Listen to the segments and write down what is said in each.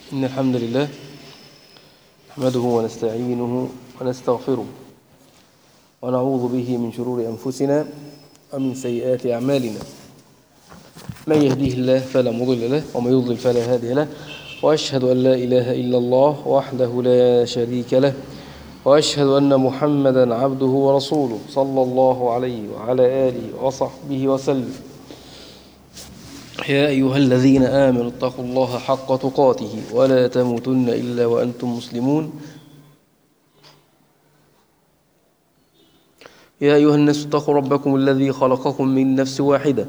إن الحمد لله نحمده ونستعينه ونستغفره ونعوذ به من شرور أنفسنا ومن سيئات أعمالنا. من يهديه الله فلا مضل له ومن يضلل فلا هادي له، وأشهد أن لا إله إلا الله وحده لا شريك له، وأشهد أن محمدا عبده ورسوله صلى الله عليه وعلى آله وصحبه وسلم. يا أيها الذين آمنوا اتقوا الله حق تقاته ولا تموتن إلا وأنتم مسلمون. يا أيها الناس اتقوا ربكم الذي خلقكم من نفس واحدة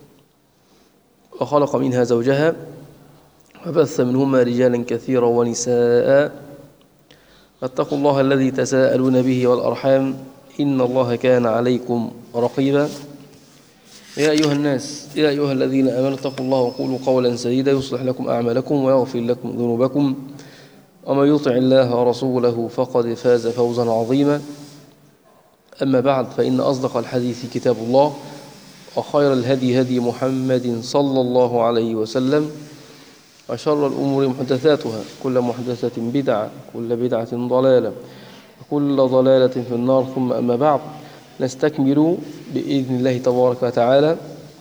وخلق منها زوجها وبث منهما رجالا كثيرا ونساء، فاتقوا الله الذي تساءلون به والأرحام إن الله كان عليكم رقيبا. يا أيها الذين آمنوا اتقوا الله وقولوا قولا سديدا يصلح لكم أعمالكم ويغفر لكم ذنوبكم، ومن يطع الله ورسوله فقد فاز فوزا عظيما. أما بعد، فإن أصدق الحديث كتاب الله، وخير الهدي هدي محمد صلى الله عليه وسلم، وشر الأمور محدثاتها، كل محدثة بدعة، كل بدعة ضلالة، وكل ضلالة في النار. ثم أما بعد، نستكمل بإذن الله تبارك وتعالى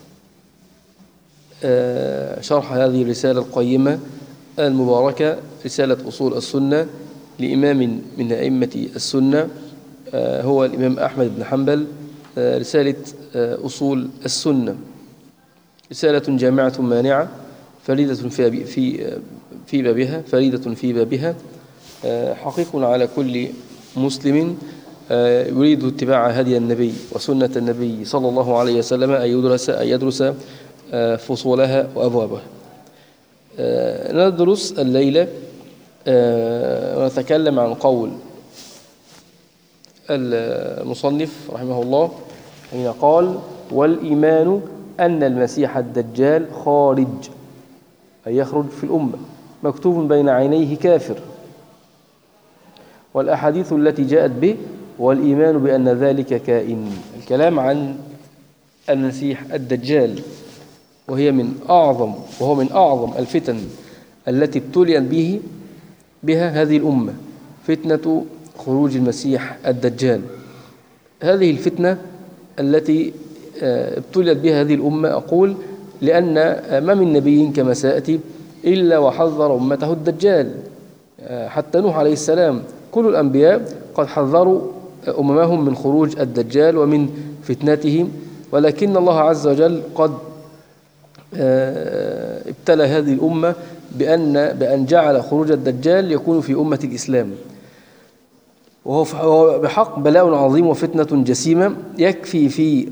شرح هذه الرسالة القيمة المباركة، رسالة أصول السنة لإمام من أئمة السنة هو الإمام أحمد بن حنبل. رسالة أصول السنة رسالة جامعة مانعة، فريدة في بابها، فريدة في بابها، حقيق على كل مسلم يريد اتباع هدي النبي وسنة النبي صلى الله عليه وسلم أن يدرس فصولها وأبوابها. ندرس الليلة ونتكلم عن قول المصنف رحمه الله حين قال: والإيمان أن المسيح الدجال خارج، أي يخرج في الأمة، مكتوب بين عينيه كافر، والأحاديث التي جاءت به، والإيمان بأن ذلك كائن. الكلام عن المسيح الدجال، وهو من أعظم الفتن التي ابتليت بها هذه الأمة، فتنة خروج المسيح الدجال. هذه الفتنة التي ابتليت بها هذه الأمة، أقول لأن ما من نبي كما سيأتي إلا وحذر أمته الدجال، حتى نوح عليه السلام. كل الأنبياء قد حذروا أممهم من خروج الدجال ومن فتنته، ولكن الله عز وجل قد ابتلى هذه الأمة بأن جعل خروج الدجال يكون في أمة الإسلام، وهو بحق بلاء عظيم وفتنة جسيمة، يكفي في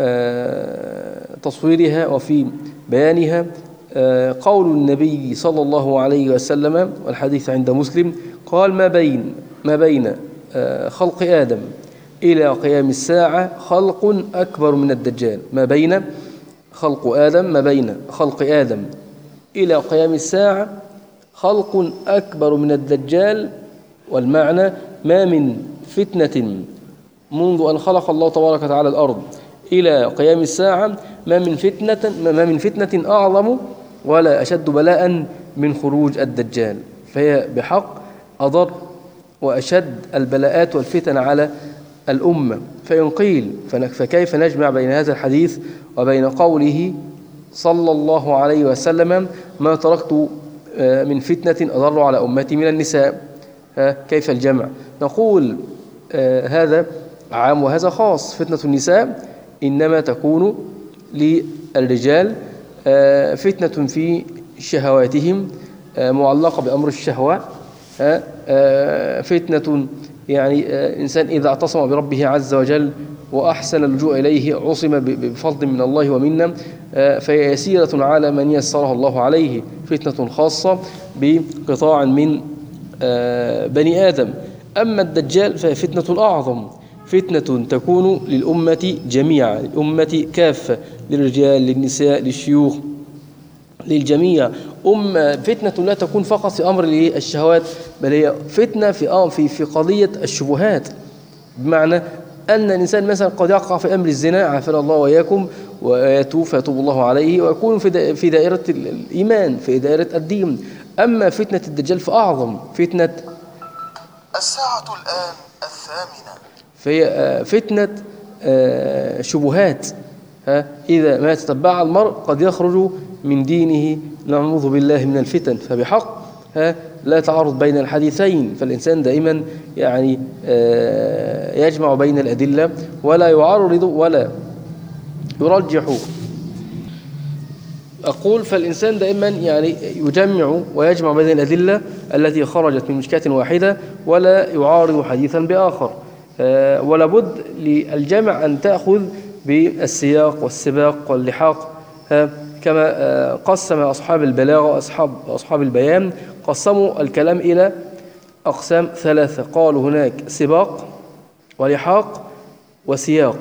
تصويرها وفي بيانها قول النبي صلى الله عليه وسلم، والحديث عند مسلم، قال: ما بين خلق آدم إلى قيام الساعة خلق أكبر من الدجال. ما بين خلق آدم إلى قيام الساعة خلق أكبر من الدجال. والمعنى: ما من فتنة منذ أن خلق الله تبارك وتعالى الأرض إلى قيام الساعة ما من فتنة أعظم ولا أشد بلاء من خروج الدجال، فهي بحق أضر وأشد البلاءات والفتن على الأمة. فإن قيل فكيف نجمع بين هذا الحديث وبين قوله صلى الله عليه وسلم: ما تركت من فتنة أضر على أمتي من النساء؟ كيف الجمع؟ نقول هذا عام وهذا خاص. فتنة النساء إنما تكون للرجال، فتنة في شهواتهم معلقة بأمر الشهوة، فتنة يعني إنسان إذا اعتصم بربه عز وجل وأحسن اللجوء إليه عصم بفضل من الله ومنا، فهي يسيرة على من يسرها الله عليه. فتنة خاصة بقطاع من بني آدم. أما الدجال فهي فتنة أعظم، فتنة تكون للأمة جميعا، للأمة كافة، للرجال، للنساء، للشيوخ، للجميع. فتنة لا تكون فقط في أمر الشهوات، بل هي فتنة في قضية الشبهات، بمعنى أن الإنسان مثلا قد يقع في أمر الزنا، عافانا الله وإياكم، ويتوب فيتوب الله عليه ويكون في دائرة الإيمان، في دائرة الدين. أما فتنة الدجال فأعظم فتنة. الساعة الآن 8. فهي فتنة شبهات، إذا ما تتبع المرء قد يخرج من دينه، نعوذ بالله من الفتن. فبحق لا تعارض بين الحديثين، فالإنسان دائما يعني يجمع بين الأدلة ولا يعارض ولا يرجح. أقول فالإنسان دائما يعني يجمع ويجمع بين الأدلة التي خرجت من مشكاة واحدة ولا يعارض حديثا بآخر. ولا بد للجمع أن تأخذ بالسياق والسباق واللحاق، كما قسم أصحاب البلاغة وأصحاب البيان، قسموا الكلام إلى أقسام 3. قالوا هناك سباق ولحاق وسياق.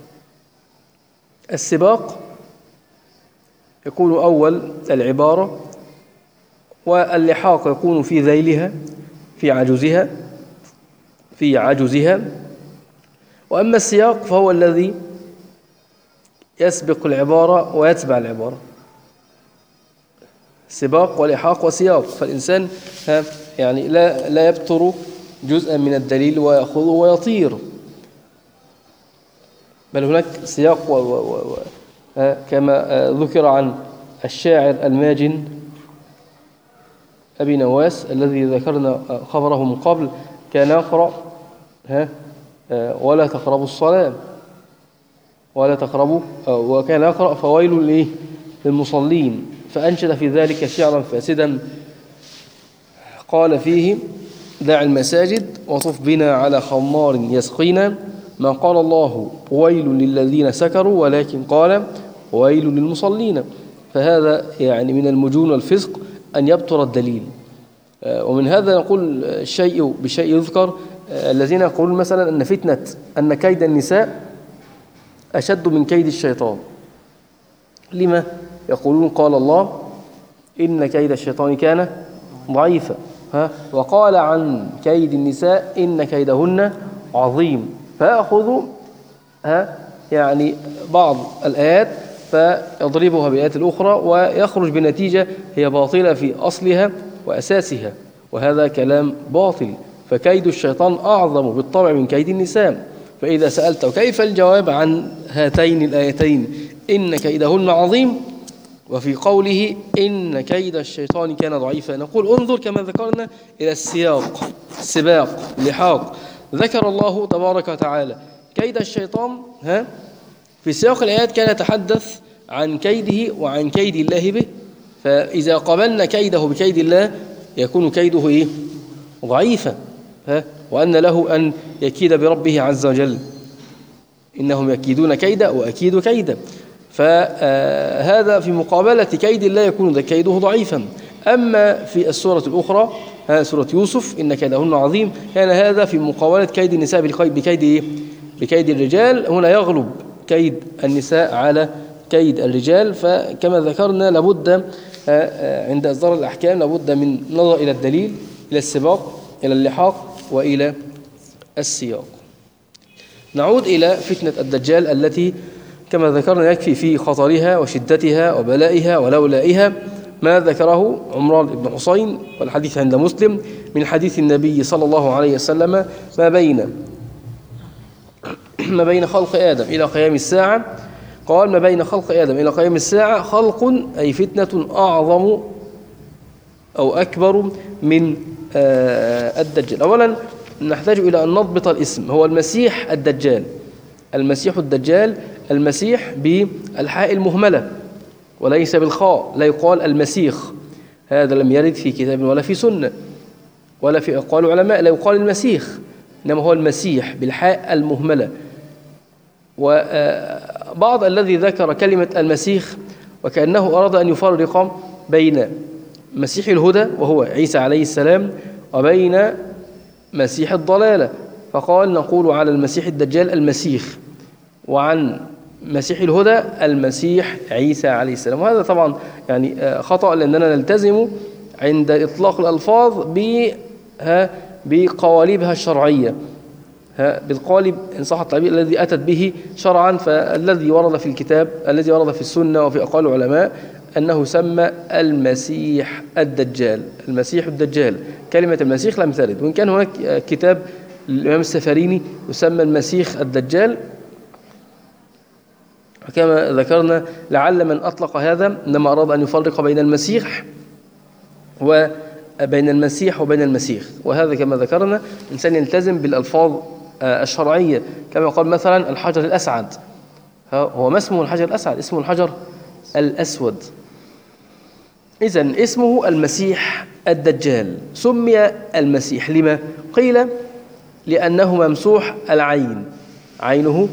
السباق يكون أول العبارة، واللحاق يكون في ذيلها في عجزها. وأما السياق فهو الذي يسبق العبارة ويتبع العبارة. سباق ولحاق وسياق، فالإنسان يعني لا يبتر جزءا من الدليل ويأخذه ويطير، بل هناك سياق كما ذكر عن الشاعر الماجن أبي نواس الذي ذكرنا خبره من قبل، كان يقرأ ولا تقربوا الصلاة ولا تقربوا، وكان يقرأ فويل للمصلين، فأنشد في ذلك شعرا فاسدا قال فيه: دع المساجد وطف بنا على خمار يسقينا، ما قال الله ويل للذين سكروا ولكن قال ويل للمصلين. فهذا يعني من المجون والفسق أن يبتر الدليل. ومن هذا نقول الشيء بشيء يذكر، الذين يقولون مثلا أن فتنة أن كيد النساء أشد من كيد الشيطان. لما؟ يقولون قال الله إن كيد الشيطان كان ضعيفا، وقال عن كيد النساء إن كيدهن عظيم، فيأخذ يعني بعض الآيات فيضربها بالآيات الأخرى ويخرج بنتيجة هي باطلة في أصلها وأساسها، وهذا كلام باطل. فكيد الشيطان أعظم بالطبع من كيد النساء. فإذا سألت كيف الجواب عن هاتين الآيتين إن كيدهن عظيم وفي قوله إن كيد الشيطان كان ضعيفا، نقول انظر كما ذكرنا إلى السباق اللحاق. ذكر الله تبارك وتعالى كيد الشيطان في سياق الآيات، كان يتحدث عن كيده وعن كيد الله به. فإذا قابلنا كيده بكيد الله يكون كيده ضعيفا، وأن له أن يكيد بربه عز وجل. إنهم يكيدون كيدا وأكيد كيدا، فهذا في مقابلة كيد الله يكون كيده ضعيفا. أما في السورة الأخرى سورة يوسف إن كيدهن عظيم، كان هذا في مقابلة كيد النساء بكيد الرجال. هنا يغلب كيد النساء على كيد الرجال. فكما ذكرنا لابد عند إصدار الأحكام لابد من نظر إلى الدليل، إلى السباق، إلى اللحاق، وإلى السياق. نعود إلى فتنة الدجال التي كما ذكرنا يكفي في خطرها وشدتها وبلائها ولولائها ما ذكره عمران بن حسين، والحديث عند مسلم من حديث النبي صلى الله عليه وسلم: ما بين خلق آدم إلى قيام الساعة، قال ما بين خلق آدم إلى قيام الساعة خلق، أي فتنة أعظم أو أكبر من الدجال. أولا نحتاج إلى أن نضبط الاسم، هو المسيح الدجال. المسيح الدجال، المسيح بالحاء المهملة وليس بالخاء، لا يقال المسيخ، هذا لم يرد في كتاب ولا في سنة ولا في أقوال علماء، لا يقال المسيخ، إنما هو المسيح بالحاء المهملة. وبعض الذي ذكر كلمة المسيخ وكأنه أراد أن يفرق بين مسيح الهدى وهو عيسى عليه السلام وبين مسيح الضلالة، فقال نقول على المسيح الدجال المسيخ، وعن مسيح الهدى المسيح عيسى عليه السلام. وهذا طبعا يعني خطأ، لأننا نلتزم عند إطلاق الألفاظ بقوالبها الشرعية، بالقالب إن صح التعبير الذي أتت به شرعا. فالذي ورد في الكتاب، الذي ورد في السنة وفي أقوال العلماء أنه سمى المسيح الدجال. المسيح الدجال، كلمة المسيح لم ترد، وإن كان هناك كتاب للإمام السفاريني يسمى المسيح الدجال. كما ذكرنا لعل من أطلق هذا إنما أراد أن يفرق بين المسيح وبين المسيح، وهذا كما ذكرنا الإنسان يلتزم بالألفاظ الشرعية، كما قال مثلا الحجر الأسعد، هو ما اسمه الحجر الأسعد؟ اسمه الحجر الأسود. إذن اسمه المسيح الدجال. سمي المسيح لما؟ قيل لأنه ممسوح العين، عينه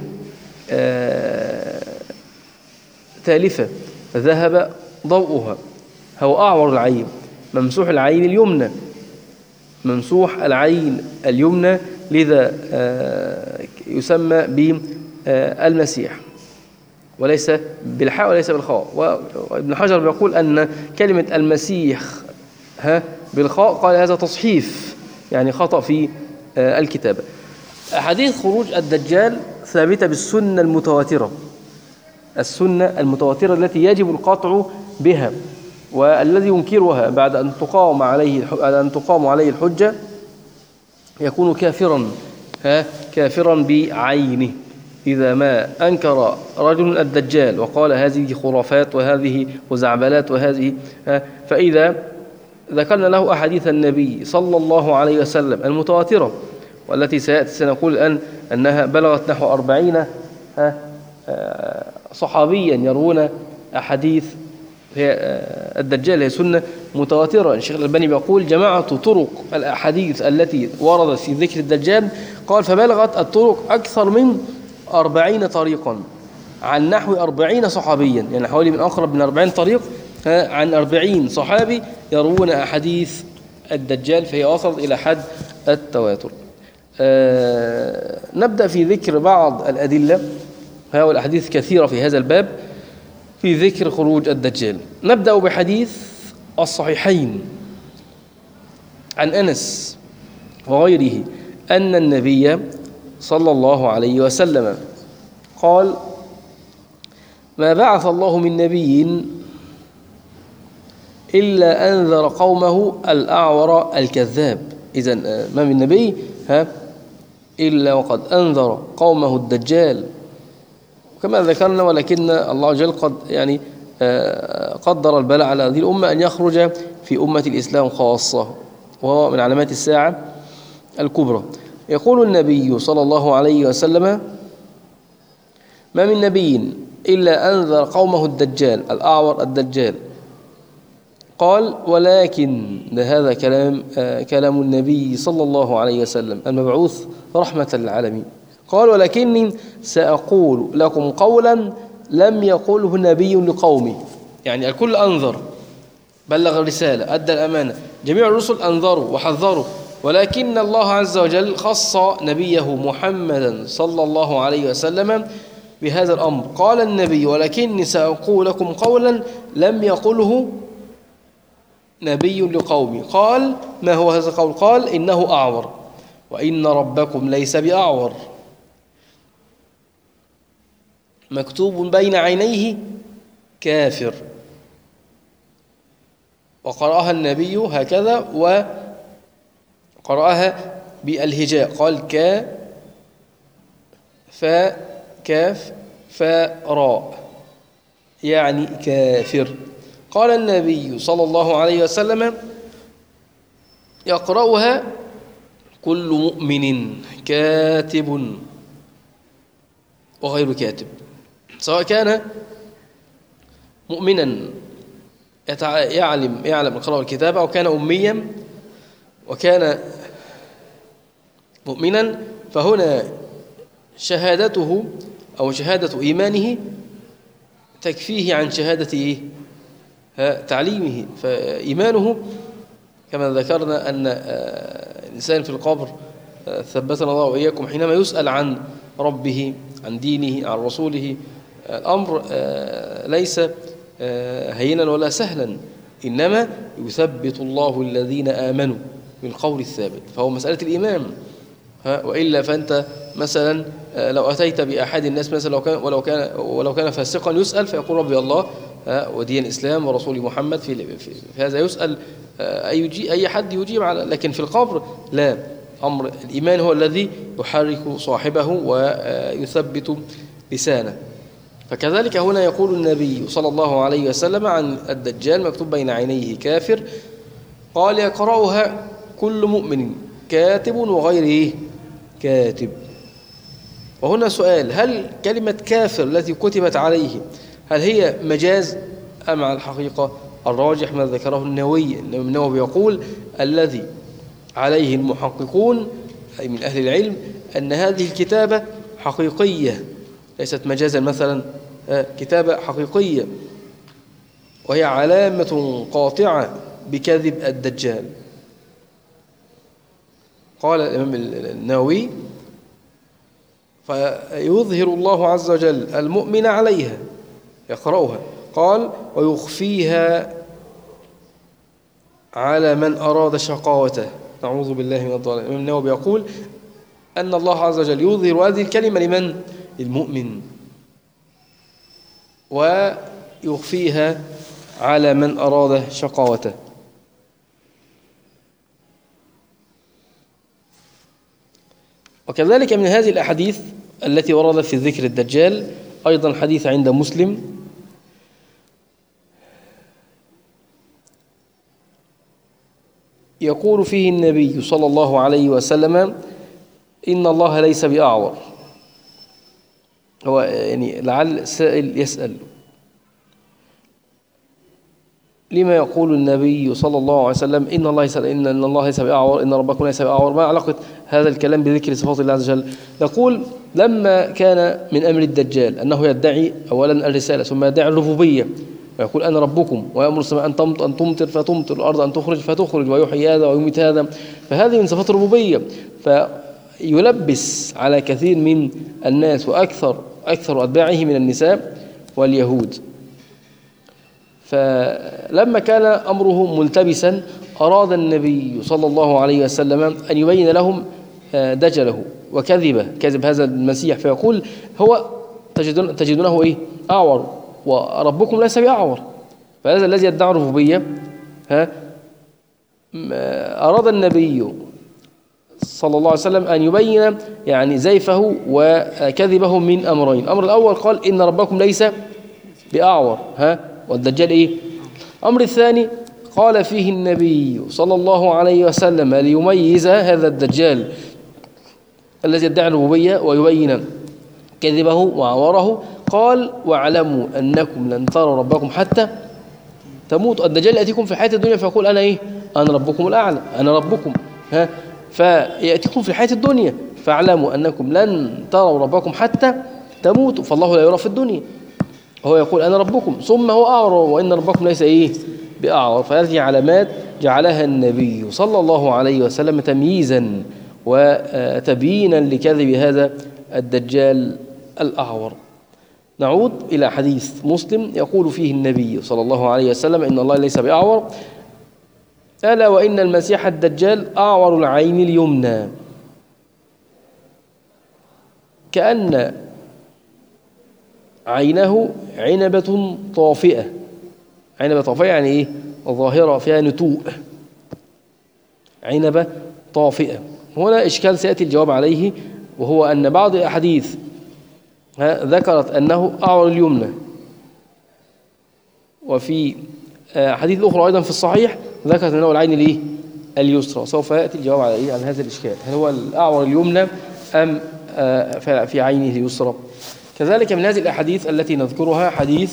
تالفة ذهب ضوءها، هو أعور العين، ممسوح العين اليمنى، ممسوح العين اليمنى، لذا يسمى بالمسيح، وليس بالحاء وليس بالخاء. وابن حجر بيقول أن كلمة المسيح بالخاء قال هذا تصحيف، يعني خطأ في الكتابة. أحاديث خروج الدجال ثابتة بالسنة المتواترة، السنة المتواترة التي يجب القطع بها، والذي ينكرها بعد أن تقام عليه الحجة يكون كافرا بعينه. إذا ما أنكر رجل الدجال وقال هذه خرافات وهذه خزعبلات وهذه، فإذا ذكرنا له أحاديث النبي صلى الله عليه وسلم المتواترة، والتي سنقول الآن أنها بلغت نحو 40 صحابيا يروون أحاديث الدجال، هي سنة متواترة. الشيخ الألباني بيقول جماعة طرق الأحاديث التي وردت في ذكر الدجال، قال فبلغت الطرق أكثر من 40 طريقا عن نحو 40 صحابيا، يعني حوالي من أقرب من 40 طريق عن 40 صحابي يروون أحاديث الدجال، فهي وصلت إلى حد التواتر. نبدأ في ذكر بعض الأدلة، والأحاديث كثيرة في هذا الباب في ذكر خروج الدجال. نبدأ بحديث الصحيحين عن أنس وغيره أن النبي صلى الله عليه وسلم قال ما بعث الله من نبي إلا أنذر قومه الأعور الكذاب. إذن ما من نبي إلا وقد أنذر قومه الدجال، كما ذكرنا. ولكن الله عز وجل قد يعني قدر البلاء على هذه الأمة أن يخرج في أمة الإسلام خاصة، وهو من علامات الساعة الكبرى. يقول النبي صلى الله عليه وسلم ما من نبي إلا أنذر قومه الدجال الأعور الدجال. قال ولكن هذا كلام النبي صلى الله عليه وسلم المبعوث رحمة للعالمين. قال ولكني سأقول لكم قولا لم يقوله نبي لقومه، يعني الكل أنذر، بلغ الرسالة، أدى الأمانة، جميع الرسل أنذروا وحذروا، ولكن الله عز وجل خص نبيه محمدا صلى الله عليه وسلم بهذا الأمر. قال النبي ولكني سأقول لكم قولا لم يقله نبي لقومي. قال ما هو هذا القول؟ قال إنه أعور، وإن ربكم ليس بأعور، مكتوب بين عينيه كافر. وقرأها النبي هكذا، وقرأها بالهجاء، قال كاف راء، يعني كافر. قال النبي صلى الله عليه وسلم يقرأها كل مؤمن كاتب وغير كاتب، سواء كان مؤمنا يعلم القراءة والكتابة، أو كان أميا وكان مؤمنا، فهنا شهادته أو شهادة إيمانه تكفيه عن شهادة تعليمه. فإيمانه كما ذكرنا أن الإنسان في القبر ثبتنا الله وإياكم حينما يسأل عن ربه، عن دينه، عن رسوله، الأمر ليس هينا ولا سهلا، إنما يثبت الله الذين آمنوا بالقول الثابت، فهو مسألة الإيمان. وإلا فأنت مثلا لو أتيت بأحد الناس مثلا ولو كان فاسقا يسأل فيقول ربي الله، ودين الإسلام ورسول محمد في هذا يسأل أي حد يجيب على، لكن في القبر لا، أمر الإيمان هو الذي يحرك صاحبه ويثبت لسانه. فكذلك هنا يقول النبي صلى الله عليه وسلم عن الدجال مكتوب بين عينيه كافر، قال يقرأها كل مؤمن كاتب وغيره كاتب. وهنا سؤال: هل كلمة كافر التي كتبت عليه هل هي مجاز أم على الحقيقة؟ الراجح ما ذكره النووي، النووي يقول الذي عليه المحققون أي من أهل العلم أن هذه الكتابة حقيقية ليست مجازا، مثلا كتابة حقيقية، وهي علامة قاطعة بكذب الدجال. قال الإمام النووي: فيظهر الله عز وجل المؤمن عليها يقرأها، قال: ويخفيها على من أراد شقاوته. نعوذ بالله من الضلال. الإمام النووي يقول أن الله عز وجل يظهر هذه الكلمة لمن؟ للمؤمن، ويخفيها على من أراد شقاوته. وكذلك من هذه الأحاديث التي وردت في ذكر الدجال أيضا حديث عند مسلم يقول فيه النبي صلى الله عليه وسلم: إن الله ليس بأعور. هو يعني لعل سائل يسأل: لما يقول النبي صلى الله عليه وسلم إن الله ليس بأعور، إن ربكم ليس بأعور؟ ما علاقة هذا الكلام بذكر صفات الله عز وجل؟ يقول: لما كان من أمر الدجال أنه يدعي أولا الرسالة ثم يدعي الربوبية، ويقول أنا ربكم، ويأمر السماء أن تمطر فتمطر، الأرض أن تخرج فتخرج، ويحيي هذا ويميت هذا، فهذه من صفات الربوبية. فيلبس على كثير من الناس، وأكثر أتباعه من النساء واليهود. فلما كان أمره ملتبسا أراد النبي صلى الله عليه وسلم أن يبين لهم دجله كذب هذا المسيح، فيقول هو تجدونه إيه؟ أعور، وربكم ليس بأعور. فهذا الذي يدعي الربوبية أراد النبي صلى الله عليه وسلم أن يبين يعني زيفه وكذبه من أمرين. الأمر الأول قال إن ربكم ليس بأعور، والدجال إيه؟ الأمر الثاني قال فيه النبي صلى الله عليه وسلم ليميز هذا الدجال الذي يدعي الربوبية ويبين كذبه وعوره، قال: واعلموا أنكم لن تروا ربكم حتى تموتوا. الدجال يأتيكم في الحياة الدنيا فيقول أنا إيه؟ أنا ربكم الأعلى، أنا ربكم، فيأتيكم في الحياة الدنيا فاعلموا أنكم لن تروا ربكم حتى تموتوا، فالله لا يرى في الدنيا، هو يقول أنا ربكم، ثم هو أعور وإن ربكم ليس إيه؟ بأعور. فهذه علامات جعلها النبي صلى الله عليه وسلم تمييزا وتبيينا لكذب هذا الدجال الأعور. نعود إلى حديث مسلم يقول فيه النبي صلى الله عليه وسلم إن الله ليس بأعور، ألا وإن المسيح الدجال أعور العين اليمنى كأن عينه عنبة طافئة. عنبة طافئة يعني إيه؟ ظاهرة فيها نتوء، عنبة طافئة. هنا إشكال سيأتي الجواب عليه، وهو أن بعض الأحاديث ذكرت أنه أعور اليمنى، وفي حديث أخرى أيضا في الصحيح ذكرت أنه العين اليسرى. سوف يأتي الجواب على عن هذا الإشكال، هل هو الأعور اليمنى أم في عينه اليسرى؟ كذلك من هذه الأحاديث التي نذكرها حديث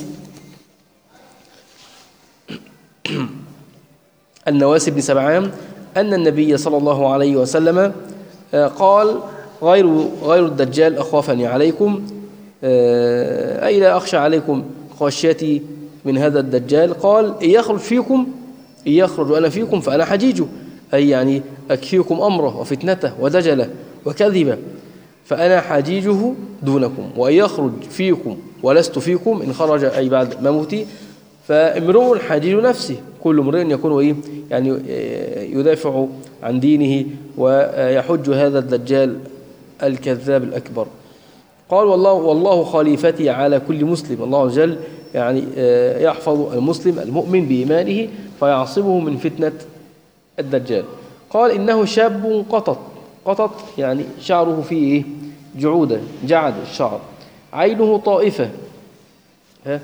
النواس بن سمعان أن النبي صلى الله عليه وسلم قال: غير الدجال أخوفني عليكم، أي لا أخشى عليكم خشيتي من هذا الدجال. قال: إن يخرج وأنا فيكم فأنا حجيجه، أي يعني أكفيكم أمره وفتنته ودجله وكذبه، فأنا حجيجه دونكم، وإن يخرج فيكم ولست فيكم، إن خرج أي بعد موتي، فامرؤ حجيج نفسه، كل امرئ يكون إيه؟ يعني يدافع عن دينه ويحج هذا الدجال الكذاب الأكبر. قال: والله خليفتي على كل مسلم، الله عز وجل يعني يحفظ المسلم المؤمن بإيمانه فيعصمه من فتنة الدجال. قال إنه شاب قطط يعني شعره فيه إيه؟ جعودة، جعد الشعر، عينه طائفة. ها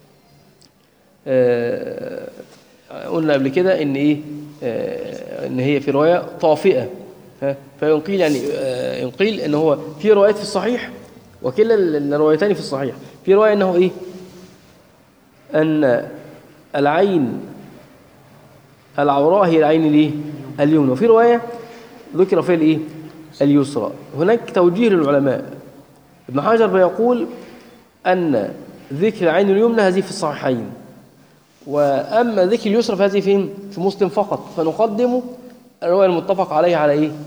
قلنا قبل كده إن إيه؟ إن هي في رواية طافئة. ها فينقيل يعني ينقيل إن هو في روايات في الصحيح، وكلا الروايتان في الصحيح. في رواية إنه إيه؟ أن العين العوراء هي العين الإيه؟ اليمنى، وفي رواية ذكر فيها الإيه؟ اليسرى. هناك توجيه للعلماء. ابن حجر بيقول أن ذكر العين اليمنى هذه في الصحيحين، وأما ذكر اليسرى فهذه في مسلم فقط، فنقدم الرواية المتفق عليها على إيه؟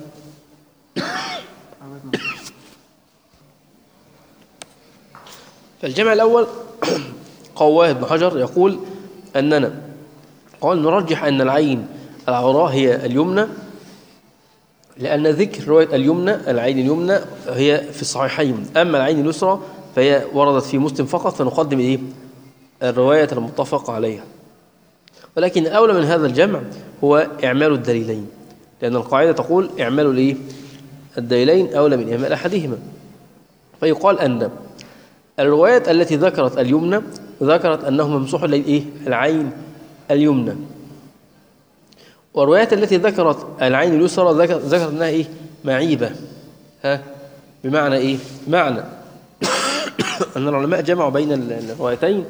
فالجمع الأول قواه ابن حجر يقول أننا قال نرجح أن العين العوراء هي اليمنى، لأن ذكر رواية اليمنى العين اليمنى هي في الصحيحين، أما العين اليسرى فهي وردت في مسلم فقط، فنقدم إيه؟ الرواية المتفق عليها. ولكن الأولى من هذا الجمع هو إعمال الدليلين، لأن القاعدة تقول إعمال الإيه؟ الدليلين أولى من إعمال أحدهما. فيقال أن الروايات التي ذكرت اليمنى ذكرت أنه ممسوح الإيه؟ العين اليمنى، والروايات التي ذكرت العين اليسرى ذكرت أنها إيه؟ معيبة. ها بمعنى إيه؟ بمعنى أن العلماء جمعوا بين الروايتين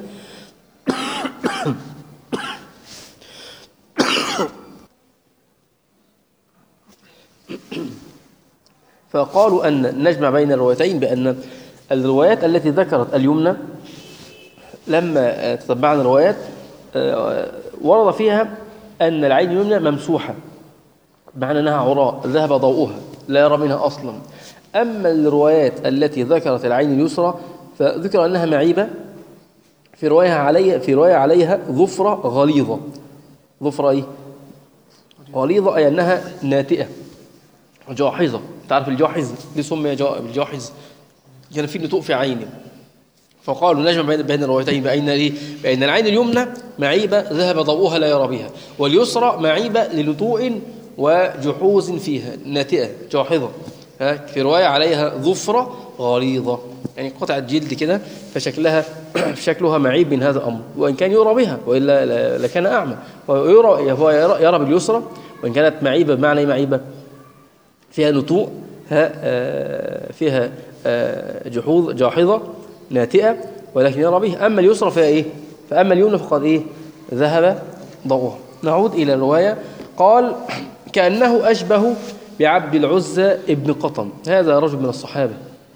فقالوا أن نجمع بين الروايتين بأن الروايات التي ذكرت اليمنى لما تتبعنا الروايات ورد فيها أن العين اليمنى ممسوحة، بمعنى أنها عراء ذهب ضوءها لا يرى منها أصلا. أما الروايات التي ذكرت العين اليسرى فذكر أنها معيبة، في رواية عليها ظفرة غليظة. ظفرة إيه؟ غليظة، أي أنها ناتئة جاحظة. تعرف الجاحظ ليه سمي بالجاحظ؟ كان في نتوء في عينه، فقالوا نجمع بين الروايتين بأن العين اليمنى معيبة ذهب ضوءها لا يرى بها، واليسرى معيبة لنتوء وجحوز فيها ناتئة جاحظة. في رواية عليها ظفرة غليظة، يعني قطعة جلد كده، شكلها معيب من هذا الأمر، وإن كان يرى بها وإلا لكان أعمى. يرى باليسرى، وإن كانت معيبة بمعنى معيبة فيها نتوء، فيها جحوظ جاحظة ناتئة، ولكن يرى به. أما اليسرى فيها إيه؟ فأما اليمنى فقد إيه؟ ذهب ضوءها. نعود إلى الرواية. قال كأنه أشبه بعبد العزى ابن قطن، هذا رجل من الصحابة.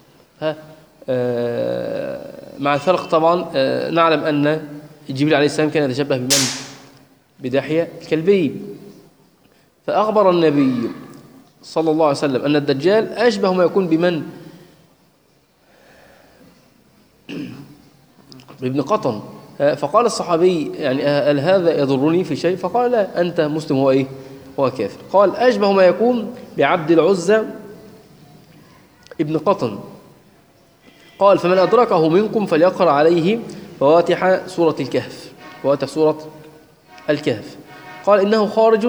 مع الفرق طبعا نعلم أن جبريل عليه السلام كان يتشبه بمن؟ بدحية الكلبي. فأخبر النبي صلى الله عليه وسلم أن الدجال أشبه ما يكون بمن؟ ابن قطن. فقال الصحابي يعني هل هذا يضرني في شيء؟ فقال لا، أنت مسلم هو إيه؟ هو كافر. قال أشبه ما يكون بعبد العزى ابن قطن. قال فمن أدركه منكم فليقرأ عليه فواتح سورة الكهف، فواتح سورة الكهف. قال إنه خارج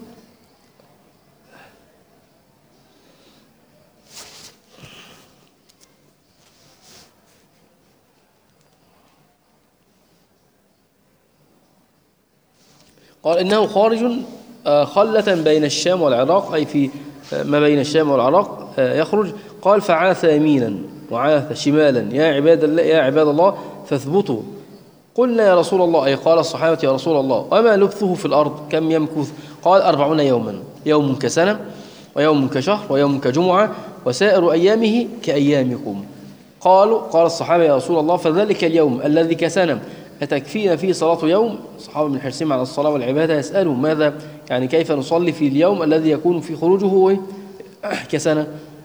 خلة بين الشام والعراق، أي في ما بين الشام والعراق يخرج. قال فعاث يمينا وعاث شمالا يا عباد الله فاثبتوا. قلنا يا رسول الله، أي قال الصحابة يا رسول الله وما لبثه في الأرض كم يمكث؟ قال 40 يوما، يوم كسنة ويوم كشهر ويوم كجمعة وسائر أيامه كأيامكم. قال الصحابة يا رسول الله فذلك اليوم الذي كسنة أتكفينا فيه صلاة يوم؟ الصحابة من حرصهم على الصلاة والعبادة يسألوا ماذا يعني كيف نصلي في اليوم الذي يكون في خروجه كسنة؟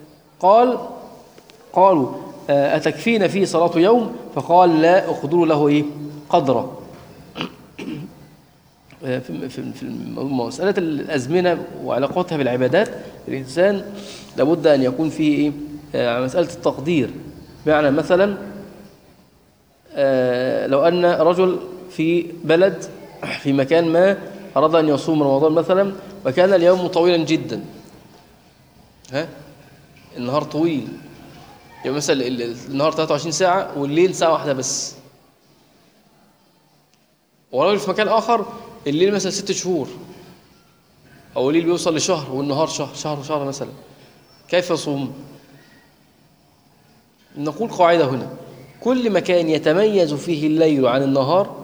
قالوا أتكفينا فيه صلاة يوم؟ فقال لا، أقدروا له قدره. في مسألة الأزمنة وعلاقتها بالعبادات الإنسان لابد أن يكون فيه مسألة التقدير. بمعنى مثلا لو أن رجل في بلد في مكان ما أراد أن يصوم رمضان مثلا، وكان اليوم طويلا جدا، النهار طويل، يعني مثلا النهار 23 ساعة والليل ساعة واحدة بس. ورجل في مكان آخر الليل مثلا 6 شهور، أو الليل بيوصل لشهر والنهار شهر مثلا، كيف يصوم؟ نقول قاعدة هنا: كل مكان يتميز فيه الليل عن النهار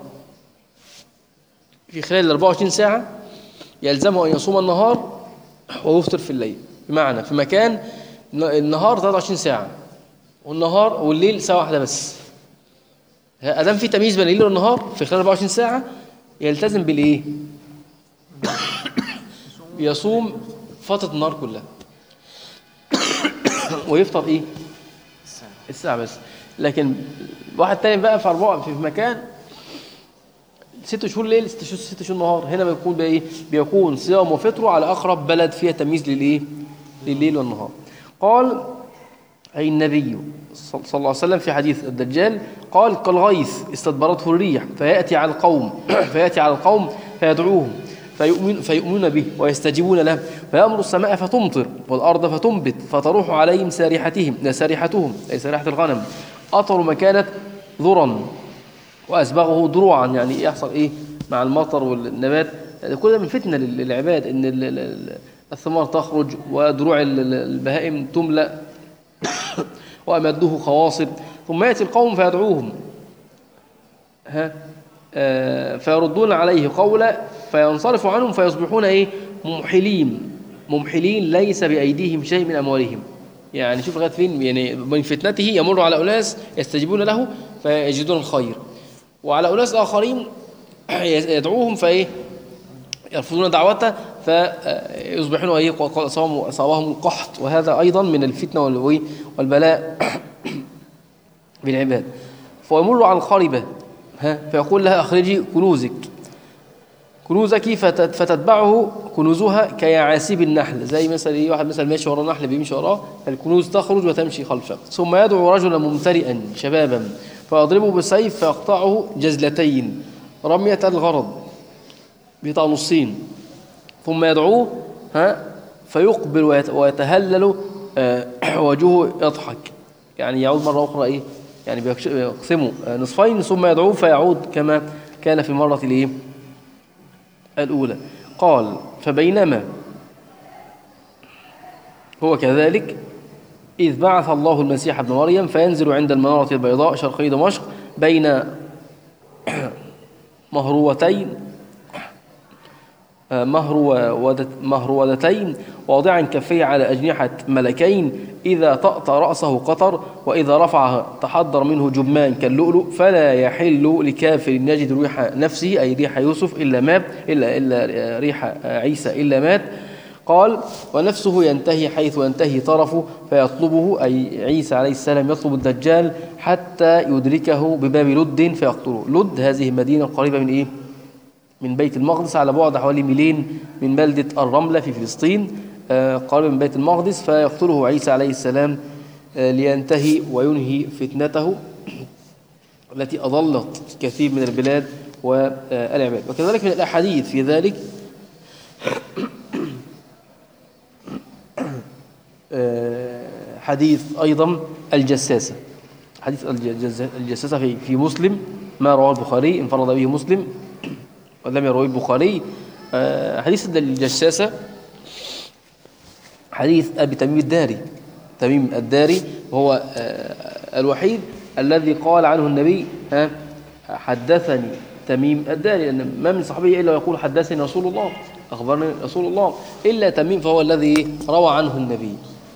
في خلال 24 ساعة يلزمه أن يصوم النهار ويفطر في الليل. بمعنى في مكان النهار 23 ساعة والليل ساعة واحدة بس، أدام في تمييز بين الليل والنهار في خلال 24 ساعة يلتزم بالإيه؟ يصوم فترة النهار كلها ويفطر إيه؟ الساعة بس. لكن واحد تاني بقى في مكان 6 شهور ليل 6 شهور نهار، هنا بيكون بإيه؟ بيكون صيام وفطره على أقرب بلد فيها تمييز للإيه؟ لليل والنهار. قال أي النبي صلى الله عليه وسلم في حديث الدجال قال: كالغيث استدبرته الريح فيأتي على القوم فيدعوهم فيؤمنون به ويستجيبون له، فيأمر السماء فتمطر والأرض فتنبت فتروح عليهم سارحتهم أي سارحة الغنم، أطر ما كانت ذرا وأسبغه دروعا. يعني يحصل إيه مع المطر والنبات؟ كل ده من فتنة للعباد، إن الثمار تخرج ودروع البهائم تملأ وأمده خواصر، ثم يأتي القوم فيدعوهم فيردون عليه قولا فينصرف عنهم فيصبحون إيه؟ ممحلين ليس بأيديهم شيء من أموالهم. يعني شوف لغاية فين، يعني من فتنته يمر على أناس يستجيبون له فيجدون الخير، وعلى أناس آخرين يدعوهم فإيه؟ يرفضون دعوته فيصبحون إيه؟ قد أصابهم القحط. وهذا أيضا من الفتنة والبلاء بالعباد. فيمر على الخاربة فيقول لها: أخرجي كنوزك فتتبعه كنوزها كيعاسيب النحل. زي مثلا واحد مثلا ماشي ورا نحل بيمشي وراه، الكنوز تخرج وتمشي خلفه. ثم يدعو رجلا ممتلئا شبابا فيضربه بالسيف فيقطعه جزلتين رمية الغرض بيقطع نصين، ثم يدعوه فيقبل ويتهلل وجهه يضحك. يعني يعود مرة أخرى إيه؟ يعني بيقسمه نصفين ثم يدعوه فيعود كما كان في المرة الأولى. قال: فبينما هو كذلك إذ بعث الله المسيح ابن مريم فينزل عند المنارة البيضاء شرقي دمشق بين مهرودتين واضعا كفيه على أجنحة ملكين، إذا طأطأ رأسه قطر وإذا رفعها تحضر منه جمان كاللؤلؤ، فلا يحل لكافر يجد ريح نفسه أي ريح يوسف إلا ريح عيسى إلا مات. قال: ونفسه ينتهي حيث ينتهي طرفه فيطلبه أي عيسى عليه السلام يطلب الدجال حتى يدركه بباب لد فيقتله. لد هذه مدينة قريبة من إيه؟ من بيت المقدس، على بعد حوالي ميلين من بلدة الرملة في فلسطين، قريب من بيت المقدس. فيقتله عيسى عليه السلام لينتهي وينهي فتنته التي أضلت كثير من البلاد والعباد. وكذلك من الأحاديث في ذلك حديث أيضا الجساسة، حديث الجساسة في مسلم، ما رواه البخاري انفرد به مسلم ولم يروي البخاري. حديث الجساسة حديث أبي تميم الداري، وهو الوحيد الذي قال عنه النبي حدثني تميم الداري، لأن ما من صحابي إلا يقول حدثني رسول الله، أخبرني رسول الله، إلا تميم فهو الذي روى عنه النبي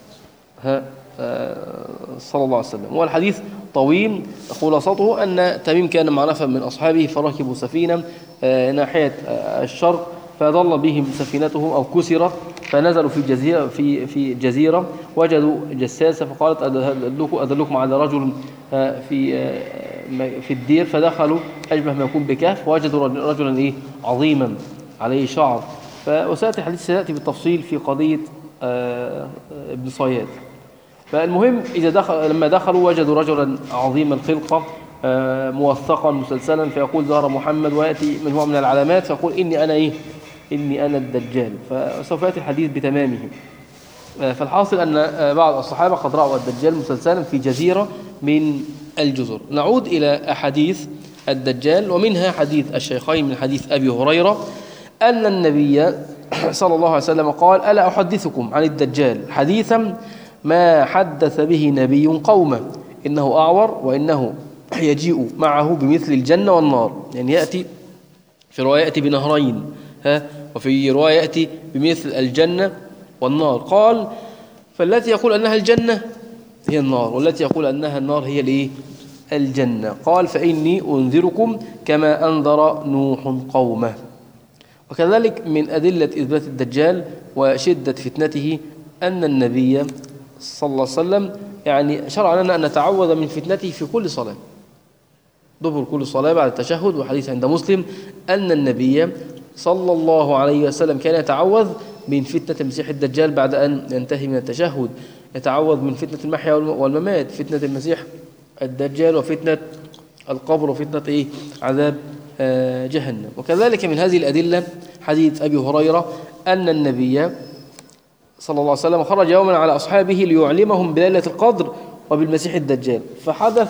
صلى الله عليه وسلم. والحديث طويل، خلاصته أن تميم كان مع نفر من أصحابه فركبوا سفينة ناحية الشرق فضل بهم سفينتهم أو كسرت، فنزلوا في جزيرة وجدوا جساسة فقالت: أدلكم على رجل في الدير، فدخلوا أشبه ما يكون بكهف ووجدوا رجلا إيه عظيما عليه شعر. وسيأتي الحديث بالتفصيل في قضية ابن صياد. فالمهم لما دخلوا وجدوا رجلا عظيم الخلقة موثقا مسلسلا فيقول ظهر محمد، ويأتي من هو من العلامات فيقول إني أنا إيه؟ إني أنا الدجال، فسوف يأتي الحديث بتمامه. فالحاصل أن بعض الصحابة قد رأوا الدجال مسلسلا في جزيرة من الجزر. نعود إلى أحاديث الدجال، ومنها حديث الشيخين من حديث أبي هريرة أن النبي صلى الله عليه وسلم قال: ألا أحدثكم عن الدجال حديثا ما حدث به نبي قومه، إنه أعور وإنه يجيء معه بمثل الجنة والنار، يعني يأتي في رواية يأتي بنهرين، وفي رواية يأتي بمثل الجنة والنار. قال: فالتي يقول أنها الجنة هي النار، والتي يقول أنها النار هي الإيه؟ الجنة. قال: فإني أنذركم كما أنذر نوح قومه. وكذلك من أدلة إثبات الدجال وشدة فتنته أن النبي صلى الله عليه وسلم يعني شرع لنا أن نتعوذ من فتنته في كل صلاة، دبر كل صلاة بعد التشهد. وحديث عند مسلم أن النبي صلى الله عليه وسلم كان يتعوذ من فتنة المسيح الدجال بعد أن ينتهي من التشهد، يتعوذ من فتنة المحيا والممات، فتنة المسيح الدجال، وفتنة القبر، وفتنة عذاب جهنم. وكذلك من هذه الأدلة حديث أبي هريرة أن النبي صلى الله عليه وسلم خرج يوما على أصحابه ليعلمهم بليلة القدر وبالمسيح الدجال، فحدث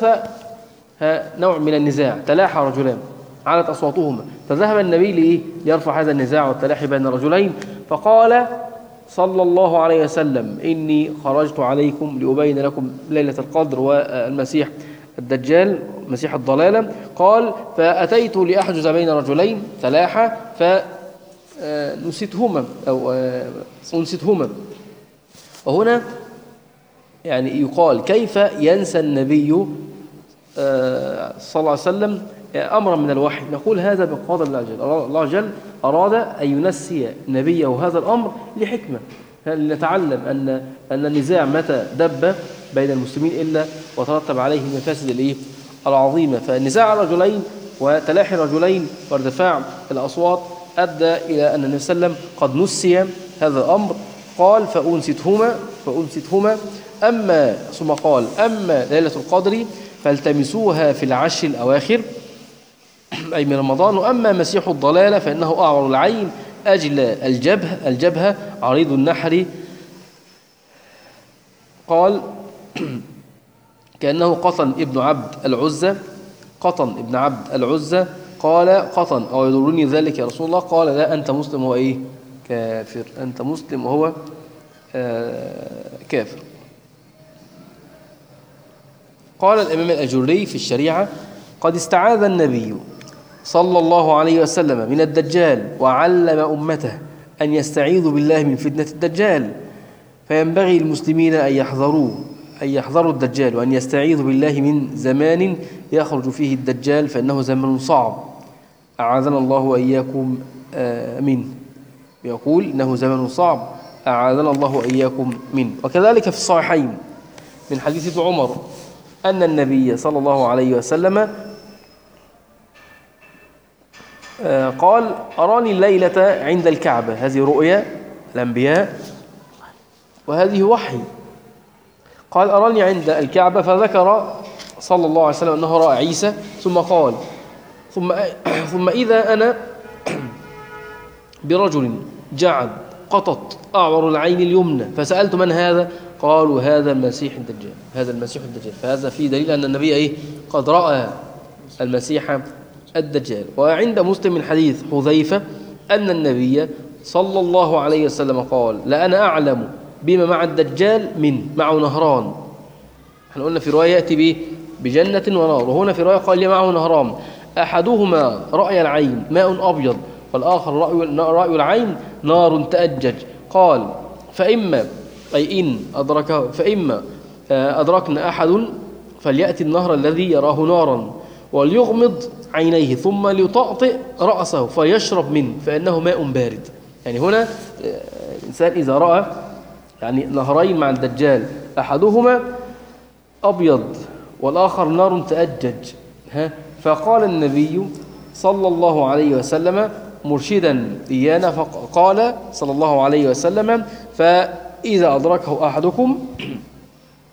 نوع من النزاع، تلاحى رجلان علت أصواتهما، فذهب النبي ليرفع هذا النزاع والتلاحي بين الرجلين، فقال صلى الله عليه وسلم: إني خرجت عليكم لأبين لكم ليلة القدر والمسيح الدجال مسيح الضلالة. قال: فأتيت لأحجز بين رجلين تلاحى فنسيتهما أو أنسيتهما. وهنا يعني يقال: كيف ينسى النبي صلى الله عليه وسلم أمرا من الوحي؟ نقول: هذا بقدر الله جل. الله جل أراد أن ينسي نبيه هذا الأمر لحكمة، لنتعلم أن النزاع متى دب بين المسلمين إلا وترتب عليه المفاسد العظيمة. فالنزاع الرجلين وتلاحي الرجلين وارتفاع الأصوات أدى إلى أن النبي صلى الله عليه وسلم قد نسي هذا الأمر. قال: فأنستهما ثم قال: أما ليلة القدر فالتمسوها في العشر الأواخر أي من رمضان، وأما مسيح الضلالة فإنه أعور العين أجلى الجبهة عريض النحر. قال: كأنه قطن ابن عبد العزة. قال: قطن أو يضرني ذلك يا رسول الله؟ قال: لا، أنت مسلم وهو كافر، أنت مسلم وهو كافر. قال الإمام الأجري في الشريعة: قد استعاذ النبي صلى الله عليه وسلم من الدجال وعلم أمته أن يستعيذوا بالله من فتنة الدجال، فينبغي المسلمين أن يحذروا الدجال وأن يستعيذوا بالله من زمان يخرج فيه الدجال، فإنه زمن صعب أعاذنا الله وإياكم منه. يقول: إنه زمن صعب أعاذنا الله وإياكم منه. وكذلك في الصحيحين من حديث ابن عمر أن النبي صلى الله عليه وسلم قال: أراني الليلة عند الكعبة. هذه رؤيا الأنبياء وهذه وحي. قال: أراني عند الكعبة، فذكر صلى الله عليه وسلم أنه رأى عيسى، ثم قال: ثم إذا أنا برجل جعد قطط أعور العين اليمنى، فسألت: من هذا؟ قالوا: هذا المسيح الدجال. فهذا فيه دليل أن النبي قد رأى المسيح الدجال. وعند مسلم من حديث حذيفة أن النبي صلى الله عليه وسلم قال: لأنا أعلم بما مع الدجال معه نهران. احنا قلنا في رواية يأتي بجنة ونار، وهنا في رواية قال: لي معه نهران، أحدهما رأي العين ماء أبيض، والآخر رأي العين نار تأجج. قال: فإما أدركنا أحد فليأتي النهر الذي يراه نارا وليغمض عينيه ثم ليطأطئ رأسه فيشرب منه فإنه ماء بارد. يعني هنا الإنسان إذا رأى نهرين مع الدجال، أحدهما أبيض والآخر نار تأجج، فقال النبي صلى الله عليه وسلم مرشدا إيانا، فقال صلى الله عليه وسلم: فإذا أدركه أحدكم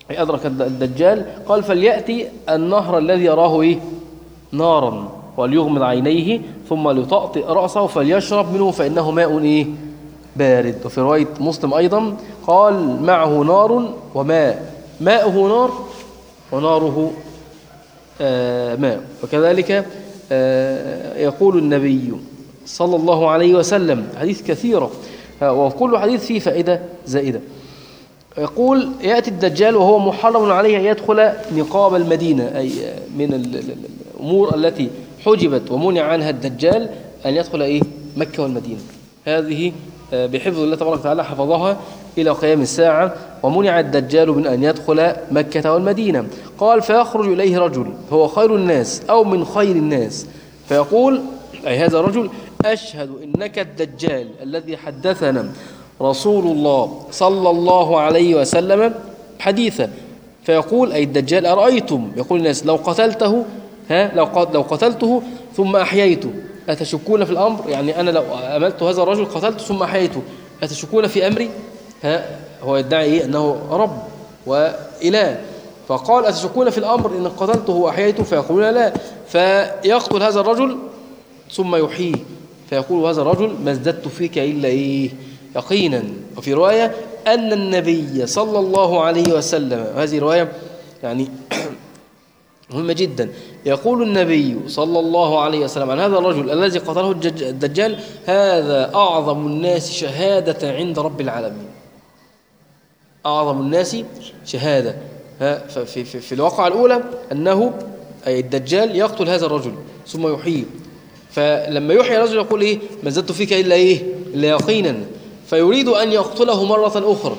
أي أدرك الدجال، قال فليأتي النهر الذي يراه إيه؟ نارا، وليغمض عينيه ثم ليطأطئ رأسه فليشرب منه فإنه ماء إيه؟ بارد. وفي رواية مسلم أيضا قال معه نار وماء، ماؤه نار وناره ماء. وكذلك يقول النبي صلى الله عليه وسلم حديث كثيرة، وكل حديث فيه فائدة زائدة. يقول يأتي الدجال وهو محرم عليه أن يدخل نقاب المدينة، أي من الأمور التي حجبت ومنع عنها الدجال أن يدخل إيه؟ مكة والمدينة. هذه بحفظ الله تبارك وتعالى حفظها إلى قيام الساعة، ومنع الدجال من أن يدخل مكة والمدينة. قال فيخرج إليه رجل هو خير الناس أو من خير الناس فيقول، أي هذا الرجل: أشهد إنك الدجال الذي حدثنا رسول الله صلى الله عليه وسلم حديثا. فيقول أي الدجال: أرأيتم، يقول الناس، لو قتلته لو قتلته ثم أحييته أتشكون في الأمر؟ يعني أنا لو أملت هذا الرجل قتلته ثم أحييته أتشكون في أمري؟ هو يدعي إيه؟ أنه رب وإله. فقال: أتشكون في الأمر إن قتلته وأحييته؟ فيقولون لا. فيقتل هذا الرجل ثم يحييه فيقول هذا الرجل: ما ازددت فيك إلا إيه؟ يقينا. وفي رواية أن النبي صلى الله عليه وسلم، هذه رواية يعني مهمة جدا، يقول النبي صلى الله عليه وسلم عن هذا الرجل الذي قتله الدجال: هذا أعظم الناس شهادة عند رب العالمين. أعظم الناس شهادة. في الواقعة الأولى أنه أي الدجال يقتل هذا الرجل ثم يحييه، فلما يحيي الرجل يقول إيه؟ ما زدت فيك إلا إيه؟ إلا يقينا. فيريد أن يقتله مرة أخرى،